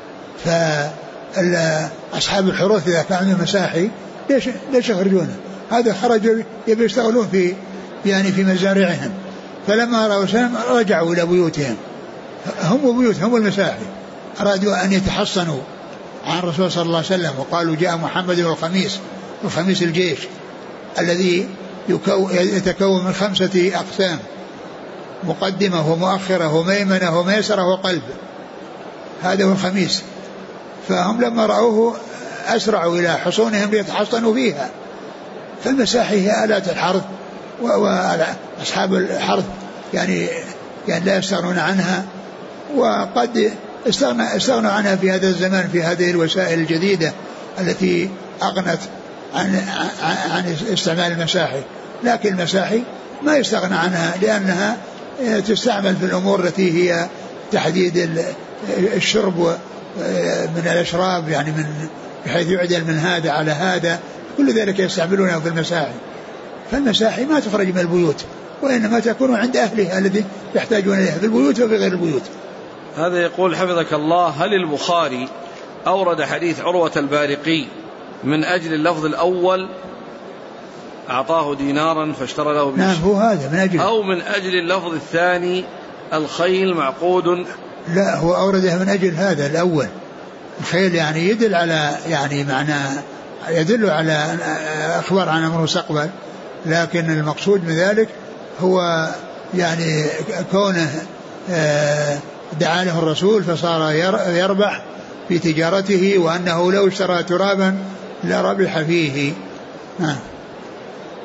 فأصحاب الحروث إذا كانوا مساحي ليش يخرجونه؟ هذا خرجوا يبي يشتغلون في مزارعهم، فلما رأوا سلم رجعوا إلى بيوتهم، هم المساحي، أرادوا أن يتحصنوا عن الرسول صلى الله عليه وسلم، وقالوا جاء محمد والخميس الجيش الذي يتكون من 5 أقسام: مقدمة ومؤخرة وميمنة وميسرة وقلب، هذا هو الخميس. فهم لما رأوه أسرعوا إلى حصونهم ليتحصنوا فيها. فالمساحي هي آلات الحرث، وأصحاب الحرث يعني لا يستغنون عنها، وقد استغنوا عنها في هذا الزمان في هذه الوسائل الجديدة التي أغنت عن استعمال المساحي، لكن المساحي ما يستغنى عنها لأنها تستعمل في الأمور التي هي تحديد الشرب من الأشراب، يعني بحيث يعدل من هذا على هذا، كل ذلك يستعملونها في المساحي. فالمساحي ما تخرج من البيوت، وإنما تكون عند أهلها الذي يحتاجون إليها في البيوت وفي غير البيوت. هذا يقول حفظك الله هل البخاري أورد حديث عروة البارقي من أجل اللفظ الأول أعطاه دينارا فاشترى له نعم هو هذا من أجل، أو من أجل اللفظ الثاني الخيل معقود؟ لا هو أورده من أجل هذا الأول، الخيل يعني يدل على يعني معنى يدل على أخبار عن أمر مستقبل، لكن المقصود من ذلك هو يعني كونه دعا له الرسول فصار يربح في تجارته، وأنه لو اشترى ترابا لربح فيه.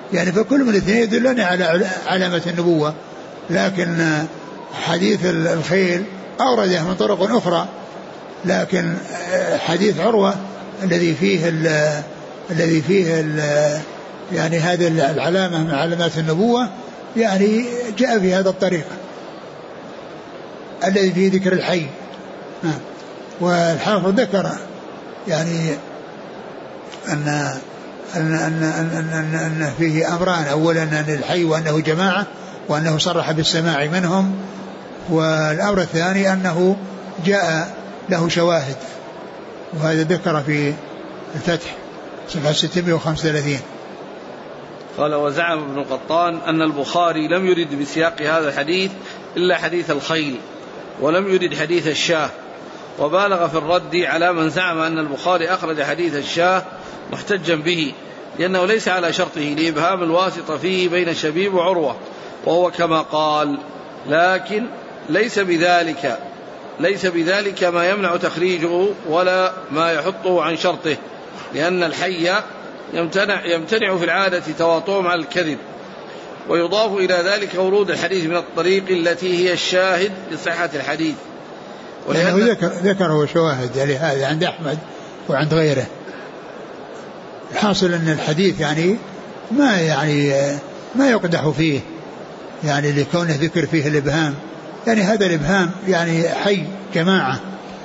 يعني فكل من الاثنين يدلني على علامة النبوة. لكن حديث الخيل أورده من طرق أخرى، لكن حديث عروة الذي فيه يعني هذه العلامة من علامات النبوة يعني جاء في هذا الطريق الذي فيه ذكر الحي. والحافظ ذكر يعني أن فيه أمران: أولا أن الحي وأنه جماعة وأنه صرح بالسماع منهم، والأمر الثاني أنه جاء له شواهد، وهذا ذكر في الفتح صفحة 635. قال: وزعم ابن قطان أن البخاري لم يرد بسياق هذا الحديث إلا حديث الخيل، ولم يرد حديث الشاه، وبالغ في الرد على من زعم أن البخاري أخرج حديث الشاه محتجا به، لأنه ليس على شرطه لإبهام الواسطة فيه بين شبيب وعروة، وهو كما قال، لكن ليس بذلك ما يمنع تخريجه ولا ما يحطه عن شرطه، لأن الحي يمتنع في العادة تواطؤهم على الكذب، ويضاف إلى ذلك ورود الحديث من الطريق التي هي الشاهد لصحة الحديث. ولأنه ذكره شواهد يعني هذا عند أحمد وعند غيره. الحاصل أن الحديث يعني ما يقدح فيه، يعني لكونه ذكر فيه الإبهام، يعني هذا الإبهام يعني حي جماعة،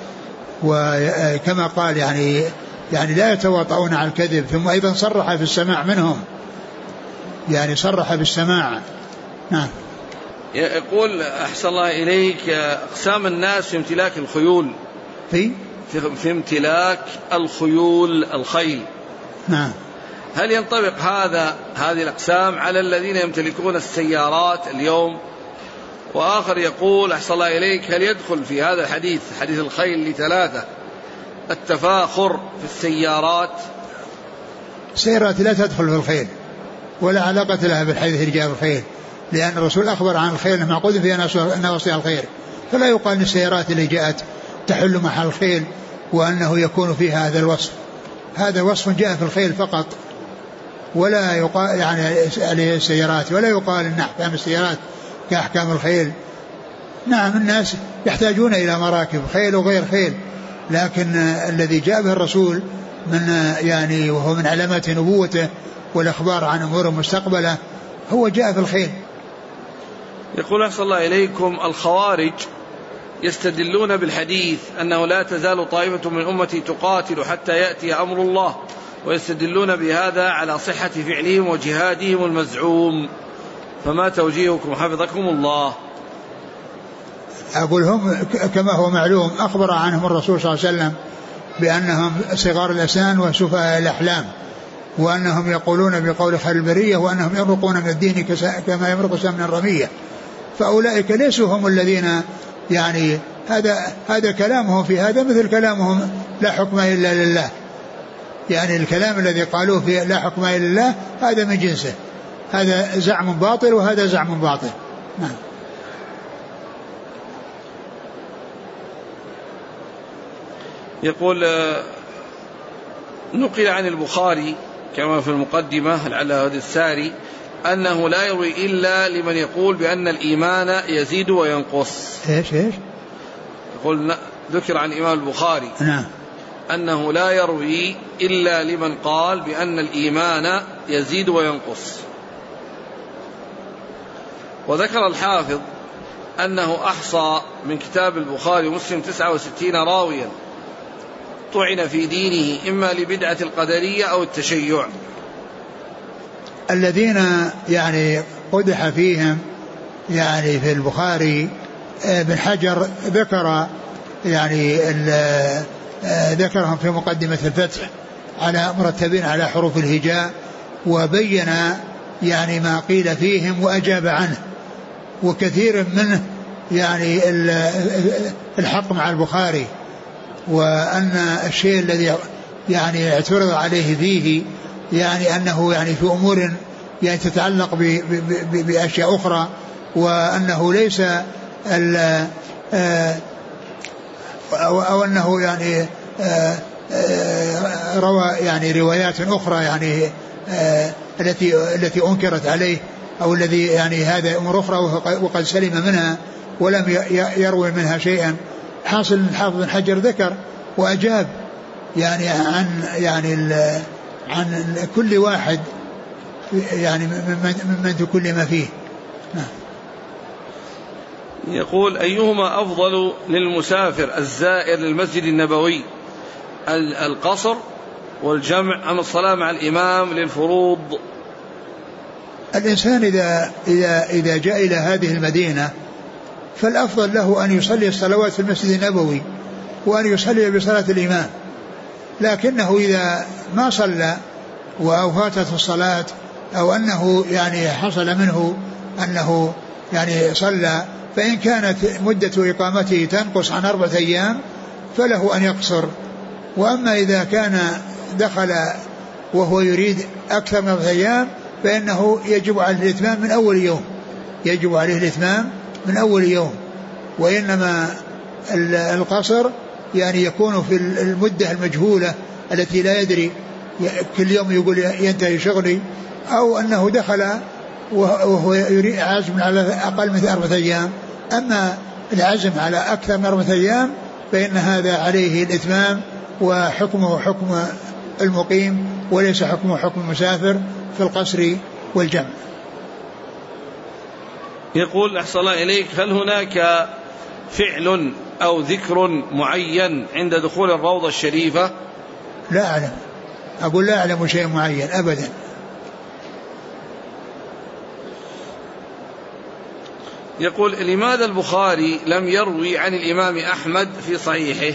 وكما قال يعني لا يتواطؤون على الكذب. ثم أيضا صرح في السماع منهم، يعني صرح بالسماع. نعم. يقول: أحسن الله إليك، أقسام الناس في امتلاك الخيول، في امتلاك الخيل. نعم. هل ينطبق هذه الأقسام على الذين يمتلكون السيارات اليوم؟ وآخر يقول: أحسن الله إليك، هل يدخل في هذا الحديث، حديث الخيل ل3، التفاخر في السيارات؟ السيارات لا تدخل في الخيل ولا علاقة لها بالحديث اللي جاء في الخيل، لأن الرسول أخبر عن الخيل معقود فيها نواصيها الخير، فلا يقال أن السيارات اللي جاءت تحل محل الخيل وأنه يكون فيها هذا الوصف. هذا وصف جاء في الخيل فقط، ولا يقال يعني عليه السيارات، ولا يقال أن أحكام السيارات كأحكام الخيل. نعم، الناس يحتاجون إلى مراكب خيل وغير خيل، لكن الذي جاء به الرسول من يعني وهو من علامات نبوته والإخبار عن أمور مستقبلة هو جاء في الخيل. يقول: أحسن الله إليكم، الخوارج يستدلون بالحديث أنه لا تزال طائفة من أمتي تقاتل حتى يأتي أمر الله، ويستدلون بهذا على صحة فعلهم وجهادهم المزعوم، فما توجيهكم حفظكم الله؟ أقول: هم كما هو معلوم أخبر عنهم الرسول صلى الله عليه وسلم بأنهم صغار الأسنان وسفهاء الأحلام، وأنهم يقولون بقول خير البرية، وأنهم يمرقون من الدين كما يمرق السهم من الرمية. فأولئك ليسوا هم الذين يعني هذا كلامهم في هذا مثل كلامهم لا حكم إلا لله، يعني الكلام الذي قالوه في لا حكم إلا لله هذا من جنسه، هذا زعم باطل وهذا زعم باطل. نعم. يقول: نقل عن البخاري كما في المقدمة لعل هذا الساري أنه لا يروي إلا لمن يقول بأن الإيمان يزيد وينقص. إيش يقول: ذكر عن الإمام البخاري نعم أنه لا يروي إلا لمن قال بأن الإيمان يزيد وينقص. وذكر الحافظ أنه أحصى من كتاب البخاري ومسلم 69 راويا طعن في دينه إما لبدعة القدرية أو التشيع. الذين يعني قدح فيهم يعني في البخاري ابن حجر ذكر يعني ذكرهم في مقدمة الفتح على مرتبين على حروف الهجاء، وبين يعني ما قيل فيهم وأجاب عنه، وكثير منه يعني الحق مع البخاري، وأن الشيء الذي يعني اعترض عليه فيه يعني أنه يعني في أمور يعني تتعلق بأشياء أخرى، وأنه ليس أو أنه يعني روى يعني روايات أخرى يعني التي أنكرت عليه أو الذي يعني هذا أمور أخرى وقد سلم منها ولم يروي منها شيئا. حاصل الحافظ بن حجر ذكر وأجاب يعني عن كل واحد يعني ممن تكلم فيه. يقول أيهما أفضل للمسافر الزائر للمسجد النبوي، القصر والجمع أم الصلاة مع الإمام للفروض؟ الإنسان إذا جاء إلى هذه المدينة فالأفضل له أن يصلي الصلوات في المسجد النبوي وأن يصلي بصلاة الإمام، لكنه إذا ما صلى أو فاتته الصلاة أو أنه يعني حصل منه أنه يعني صلى، فإن كانت مدة إقامته تنقص عن 4 أيام فله أن يقصر. وأما إذا كان دخل وهو يريد أكثر من 4 أيام فإنه يجب عليه الإتمام من أول يوم، يجب عليه الإتمام من أول يوم. وإنما القصر يعني يكون في المدة المجهولة التي لا يدري، كل يوم يقول ينتهي شغلي، أو أنه دخل وهو يريد عزم على أقل من 4 أيام. أما العزم على أكثر من 4 أيام فإن هذا عليه الإتمام وحكمه حكم المقيم وليس حكمه حكم المسافر في القصر والجمع. يقول أحسن الله إليك، هل هناك فعل أو ذكر معين عند دخول الروضة الشريفة؟ لا أعلم، أقول لا أعلم شيء معين أبدا. يقول لماذا البخاري لم يروي عن الإمام أحمد في صحيحه؟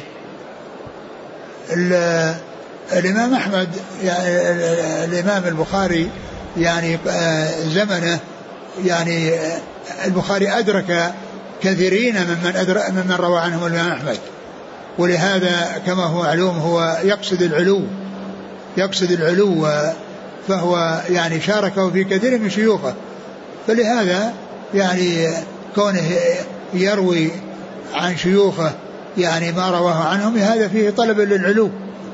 الإمام أحمد يعني الإمام البخاري يعني زمنه يعني البخاري أدرك كثيرين ممن روى عنهم الإمام أحمد، ولهذا كما هو معلوم هو يقصد العلو فهو يعني شاركه في كثير من شيوخه، فلهذا يعني كونه يروي عن شيوخه يعني ما رواه عنهم هذا فيه طلب للعلو.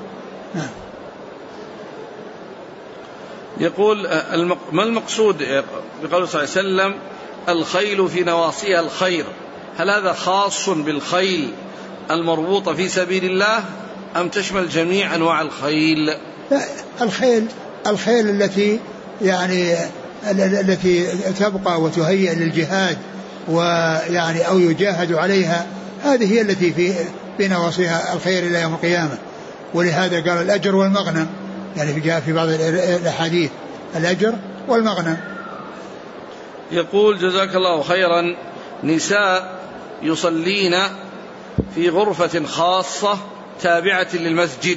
يقول ما المقصود بقوله صلى الله عليه وسلم الخيل في نواصيها الخير؟ هل هذا خاص بالخيل المربوطة في سبيل الله أم تشمل جميع أنواع الخيل؟ لا، الخيل التي يعني التي تبقى وتهيئ للجهاد ويعني أو يجاهد عليها، هذه هي التي في نواصيها الخير إلى يوم القيامة. ولهذا قال الأجر والمغنم، يعني جاء في بعض الأحاديث الأجر والمغنم. يقول جزاك الله خيرا، نساء يصلين في غرفة خاصة تابعة للمسجد،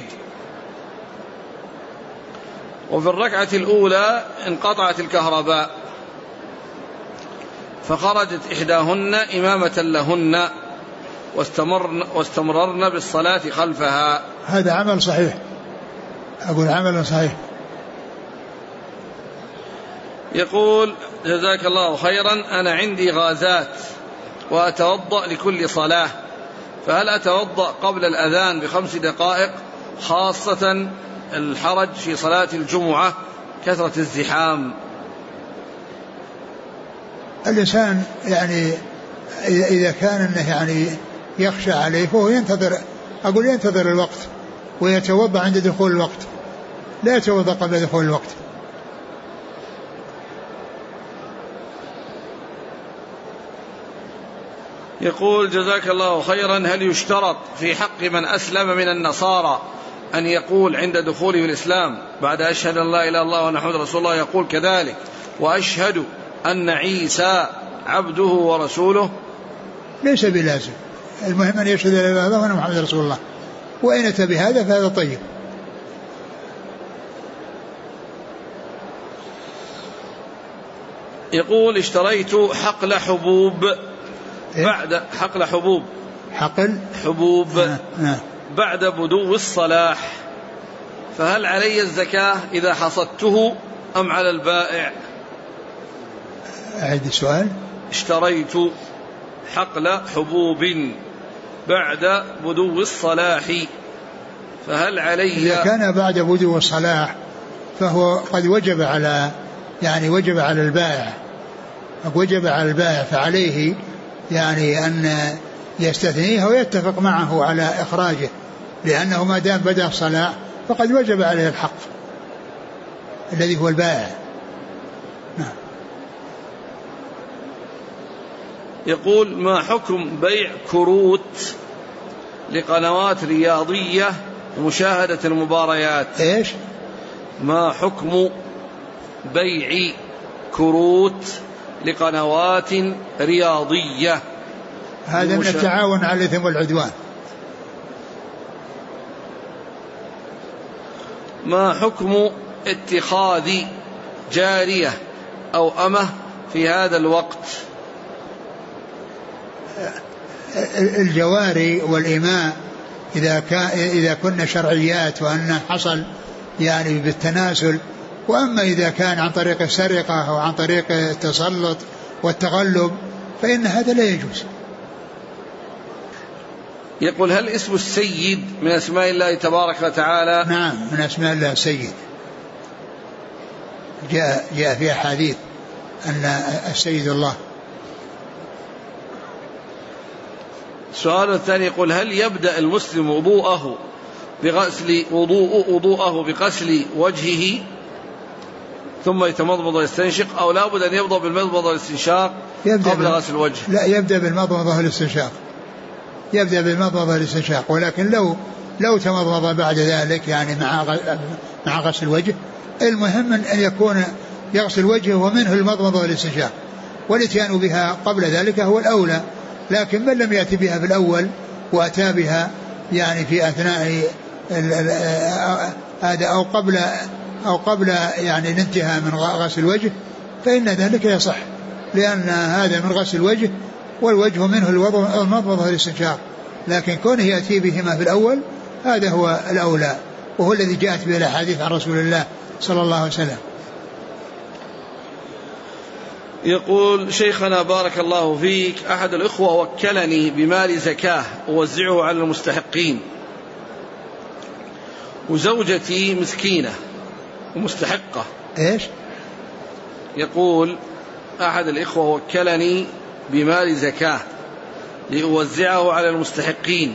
وفي الركعة الأولى انقطعت الكهرباء فخرجت إحداهن إمامة لهن واستمررن بالصلاة خلفها. هذا عمل صحيح، أقول عمل صحيح. يقول جزاك الله خيرا، أنا عندي غازات وأتوضأ لكل صلاة، فهل أتوضأ قبل الأذان ب5 دقائق، خاصة الحرج في صلاة الجمعة كثرة الزحام؟ الإنسان يعني إذا كان أنه يعني يخشى عليه فهو ينتظر الوقت ويتوضأ عند دخول الوقت، لا يتوضأ قبل دخول الوقت. يقول جزاك الله خيرا، هل يشترط في حق من أسلم من النصارى أن يقول عند دخوله في الإسلام بعد أشهد أن لا إله إلا الله وأن محمد رسول الله يقول كذلك وأشهد أن عيسى عبده ورسوله؟ ليس بلازم، المهم أن يشهد أن لا إله إلا الله وأن محمد رسول الله، وإن أتى بهذا فهذا طيب. يقول اشتريت حقل حبوب بعد حقل حبوب بعد بدو الصلاح، فهل علي الزكاة إذا حصدته أم على البائع؟ أعيد السؤال. اشتريت حقل حبوب بعد بدو الصلاح، فهل علي؟ إذا كان بعد بدو الصلاح فهو قد وجب على وجب على البائع فعليه أن يستثنيه ويتفق معه على إخراجه، لأنه ما دام بدأ الصلاح فقد وجب عليه الحق الذي هو البائع. يقول: ما حكم بيع كروت لقنوات رياضية ومشاهدة المباريات؟ إيش؟ ما حكم بيع كروت لقنوات رياضية؟ هذا من التعاون على الإثم والعدوان. ما حكم اتخاذ جارية أو أمة في هذا الوقت؟ الجواري والإماء إذا كن شرعيات وأن حصل بالتناسل، وأما إذا كان عن طريق السرقة أو عن طريق التسلط والتغلب فإن هذا لا يجوز. يقول: هل اسم السيد من أسماء الله تبارك وتعالى؟ نعم، من أسماء الله السيد، جاء في أحاديث أن السيد الله. السؤال الثاني يقول: هل يبدأ المسلم وضوءه بغسل وجهه ثم يتمضمض ويستنشق، أو لا بد أن يبدأ بالمضمضة والاستنشاق قبل غسل الوجه؟ لا، يبدأ بالمضمضة والاستنشاق، ولكن لو تمضمض بعد ذلك مع غسل الوجه، المهم أن يكون يغسل وجهه ومنه المضمضة والاستنشاق، والاتيان بها قبل ذلك هو الأولى. لكن من لم يأتي بها في الأول وأتى بها في أثناء هذا أو قبل الانتهاء من غسل الوجه فإن ذلك يصح، لأن هذا من غسل الوجه والوجه منه المضمضة والاستنشاق، لكن كونه يأتي بهما في الأول هذا هو الأولى، وهو الذي جاءت به الأحاديث عن رسول الله صلى الله عليه وسلم. يقول: شيخنا بارك الله فيك، أحد الإخوة وكلني بمال زكاة أوزعه على المستحقين، وزوجتي مسكينة ومستحقة. إيش؟ يقول: أحد الإخوة وكلني بمال زكاة لأوزعه على المستحقين،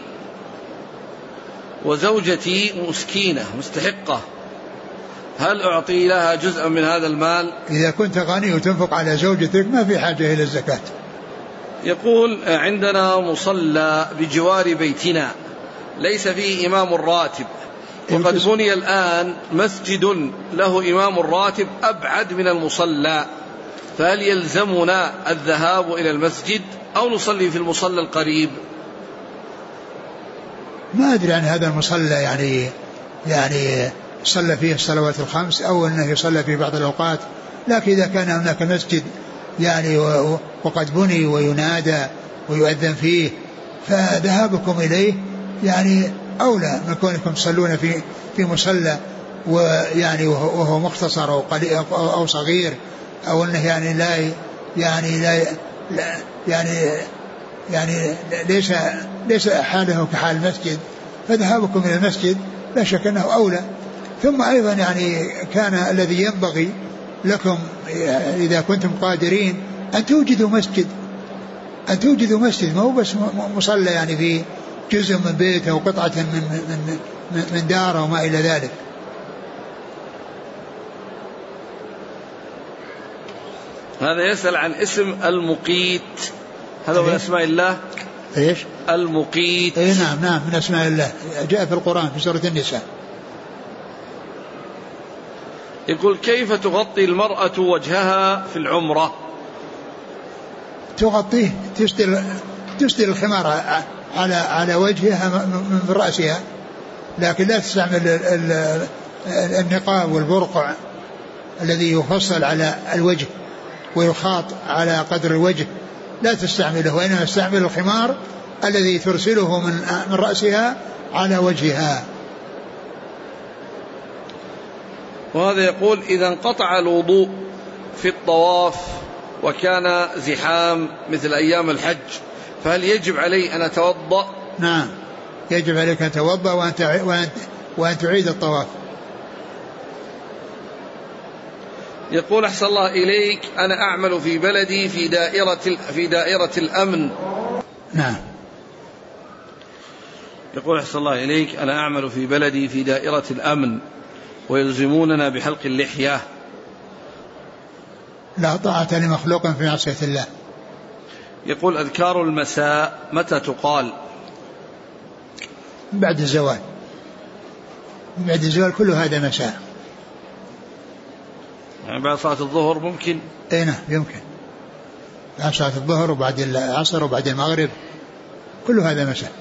وزوجتي مسكينة مستحقة، هل أعطي لها جزءا من هذا المال؟ إذا كنت غني وتنفق على زوجتك ما في حاجة إلى الزكاة. يقول: عندنا مصلى بجوار بيتنا ليس فيه إمام راتب، وقد بني الآن مسجد له إمام راتب أبعد من المصلى، فهل يلزمنا الذهاب إلى المسجد أو نصلي في المصلى القريب؟ ما أدري عن هذا المصلى، يعني صلى فيه الصلوات الخمس أو أنه يصلى في بعض الأوقات، لكن إذا كان هناك مسجد وقد بني وينادى ويؤذن فيه فذهابكم إليه أولى من كونكم تصلون في مصلى وهو مختصر أو صغير، أو أنه ليس حاله كحال المسجد، فذهابكم إلى المسجد لا شك أنه أولى. ثم أيضا كان الذي ينبغي لكم إذا كنتم قادرين أن توجدوا مسجد، ما هو بس مصلى في جزء من بيت أو قطعة من دار أو ما إلى ذلك. هذا يسأل عن اسم المقيت، هذا من أسماء الله. إيش؟ المقيت. نعم من أسماء الله، جاء في القرآن في سورة النساء. يقول: كيف تغطي المرأة وجهها في العمرة؟ تغطيه، تسدل الخمار على وجهها من رأسها، لكن لا تستعمل النقاب والبرقع الذي يفصل على الوجه ويخاط على قدر الوجه، لا تستعمله، وإنما تستعمل الخمار الذي ترسله من رأسها على وجهها. وهذا يقول: إذا انقطع الوضوء في الطواف وكان زحام مثل أيام الحج فهل يجب علي أن أتوضأ؟ نعم، يجب عليك أن تتوضأ وأن تعيد الطواف. يقول أحسن الله إليك أنا أعمل في بلدي في دائرة الأمن. نعم. يقول أحسن الله إليك أنا أعمل في بلدي في دائرة الأمن ويلزموننا بحلق اللحية. لا طاعة لمخلوق في معصية الله. يقول أذكار المساء متى تقال؟ بعد الزوال. بعد الزوال كل هذا مساء. يعني بعد صلاة الظهر ممكن؟ اي نعم يمكن. بعد صلاة الظهر وبعد العصر وبعد المغرب كل هذا مساء.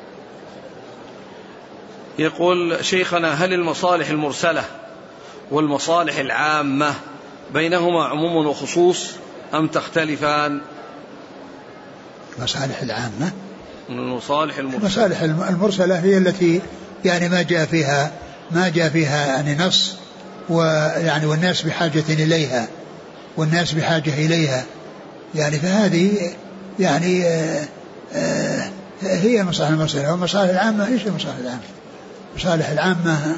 يقول شيخنا هل المصالح المرسلة والمصالح العامة بينهما عموم وخصوص أم تختلفان؟ المصالح العامة، المصالح المرسلة هي التي يعني ما جاء فيها يعني نص، ويعني والناس بحاجة إليها يعني فهذه يعني هي المصالح المرسلة. والمصالح العامة ايش المصالح العامة؟ المصالح العامة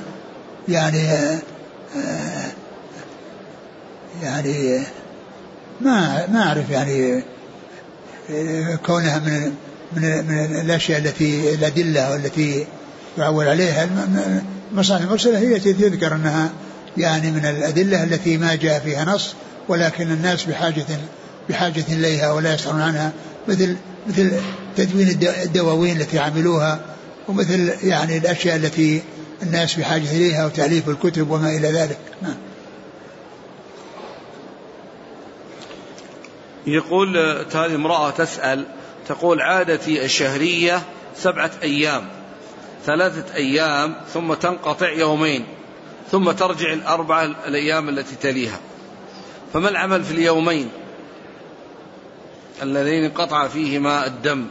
يعني ما أعرف يعني كونها من الأشياء التي الأدلة والتي يعول عليها. المصالح المرسلة هي التي تذكر أنها يعني من الأدلة التي ما جاء فيها نص ولكن الناس بحاجة إليها ولا يسألون عنها، مثل تدوين الدواوين التي عملوها، ومثل يعني الأشياء التي الناس بحاجة إليها وتأليف الكتب وما إلى ذلك. نعم. يقول هذه امرأة تسأل تقول عادتي الشهرية 7 أيام 3 أيام ثم تنقطع يومين ثم ترجع 4 الأيام التي تليها، فما العمل في اليومين الذين انقطع فيهما الدم؟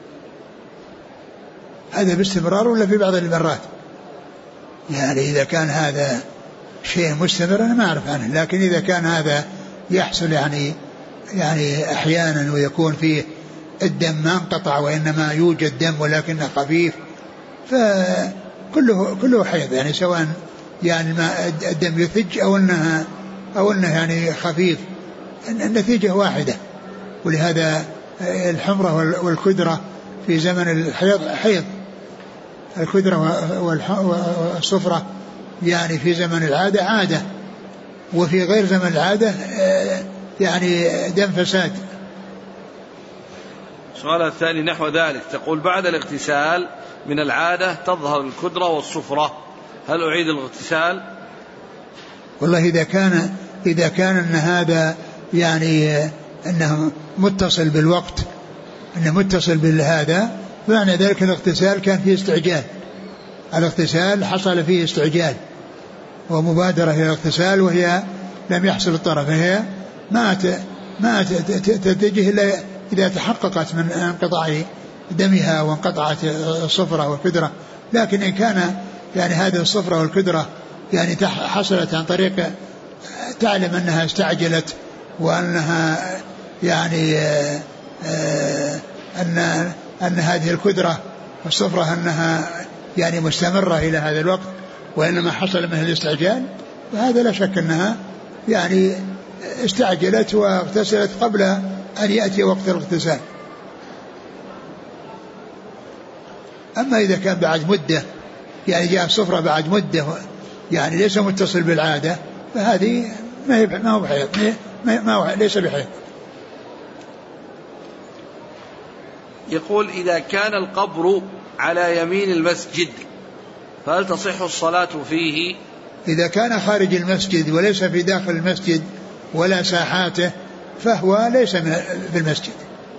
هذا باستمرار ولا في بعض المرات؟ يعني إذا كان هذا شيء مستمر أنا ما أعرف عنه، لكن إذا كان هذا يحصل يعني أحيانا ويكون فيه الدم ما انقطع وإنما يوجد دم ولكنه خفيف فكله حيض، يعني سواء يعني ما الدم يثج أو أنه يعني خفيف، النتيجة واحدة. ولهذا الحمرة والكدرة في زمن الحيض حيض، الكدرة والصفرة يعني في زمن العادة عادة، وفي غير زمن العادة يعني دم فساد. السؤال الثاني نحو ذلك، تقول بعد الاغتسال من العادة تظهر الكدرة والصفرة، هل أعيد الاغتسال؟ والله إذا كان أن هذا يعني أنه متصل بالوقت، أنه متصل بالهذا، معنى ذلك الاغتسال كان فيه استعجال، الاغتسال حصل فيه استعجال ومبادرة إلى الاغتسال وهي لم يحصل الطرف، فهي ما تتجه إلا إذا تحققت من انقطاع دمها وانقطعت الصفرة والكدرة. لكن إن كان يعني هذه الصفرة والكدرة يعني حصلت عن طريق تعلم أنها استعجلت وأنها يعني أن هذه الكدرة والصفرة أنها يعني مستمرة إلى هذا الوقت وإنما حصل منها الاستعجال، فهذا لا شك أنها يعني استعجلت واغتسلت قبل أن يأتي وقت الاغتسال. أما إذا كان بعد مدة يعني جاء الصفرة بعد مدة يعني ليس متصل بالعادة، فهذه ما هو بحيض، ليس بحيض. يقول إذا كان القبر على يمين المسجد فهل تصح الصلاة فيه؟ إذا كان خارج المسجد وليس في داخل المسجد ولا ساحاته فهو ليس في المسجد.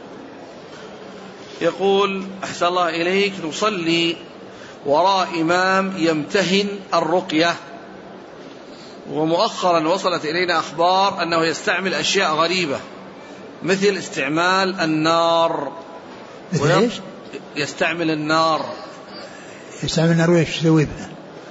يقول أحسن الله إليك نصلي وراء إمام يمتهن الرقية، ومؤخرا وصلت إلينا أخبار أنه يستعمل أشياء غريبة مثل استعمال النار. يستعمل النار ويش يسوي بها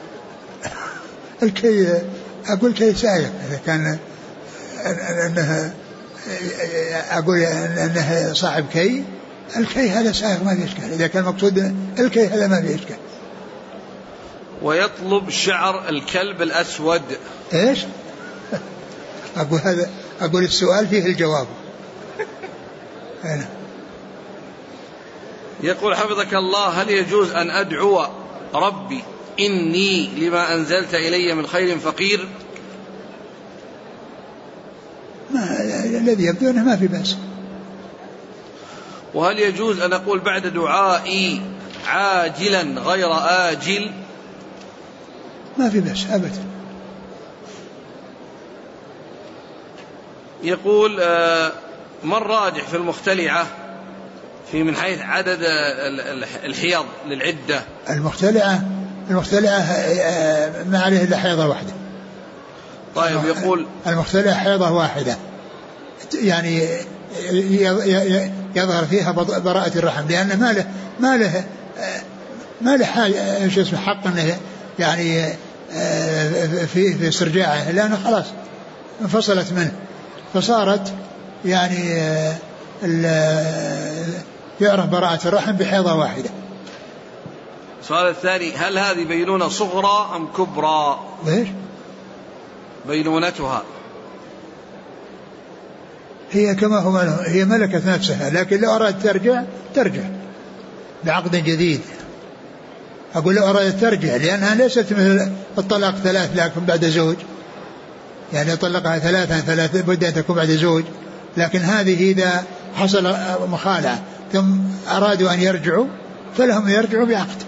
الكي؟ أقول كي سايق، إذا كان أنه أقول أنه صاحب كي، الكي هذا سائغ ما في إشكال، إذا كان مقصود الكي هذا ما في إشكال. ويطلب شعر الكلب الأسود. إيش؟ أقول السؤال فيه الجواب. يقول حفظك الله: هل يجوز أن أدعو ربي إني لما أنزلت إلي من خير فقير؟ الذي يبدو أنه ما في بأس. وهل يجوز أن أقول بعد دعائي عاجلا غير آجل؟ ما في بأس أبدا. يقول: ما الراجح في المختلعة في من حيث عدد الحيض للعدة؟ المختلعة ما عليه إلا حيضة واحدة. طيب. يقول: المختلعة حيضة واحدة، يعني يظهر فيها براءة الرحم، لأن ما له حق أنه يعني في استرجاعه، لأنه خلاص انفصلت منه، فصارت يعني يعرف براءة الرحم بحيضة واحدة. السؤال الثاني: هل هذه بينونة صغرى أم كبرى؟ ليش؟ بينونتها هي كما هو، هي ملكت نفسها، لكن لو أراد ترجع بعقد جديد. أقول لو أراد ترجع، لأنها ليست مثل الطلاق 3 لكن بعد زوج، يعني طلقها 3 بد أن تكون بعد زوج، لكن هذه إذا حصل مخالعة ثم أرادوا أن يرجعوا فلهم يرجعوا بعقد.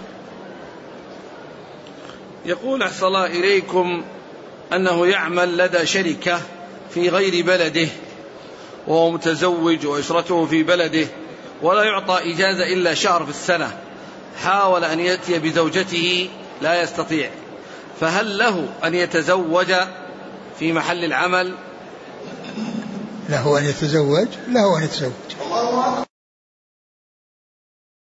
يقول: أحسن الله إليكم أنه يعمل لدى شركة في غير بلده وهو متزوج وأسرته في بلده ولا يعطى إجازة إلا شهر في السنة، حاول أن يأتي بزوجته لا يستطيع، فهل له أن يتزوج في محل العمل؟ له أن يتزوج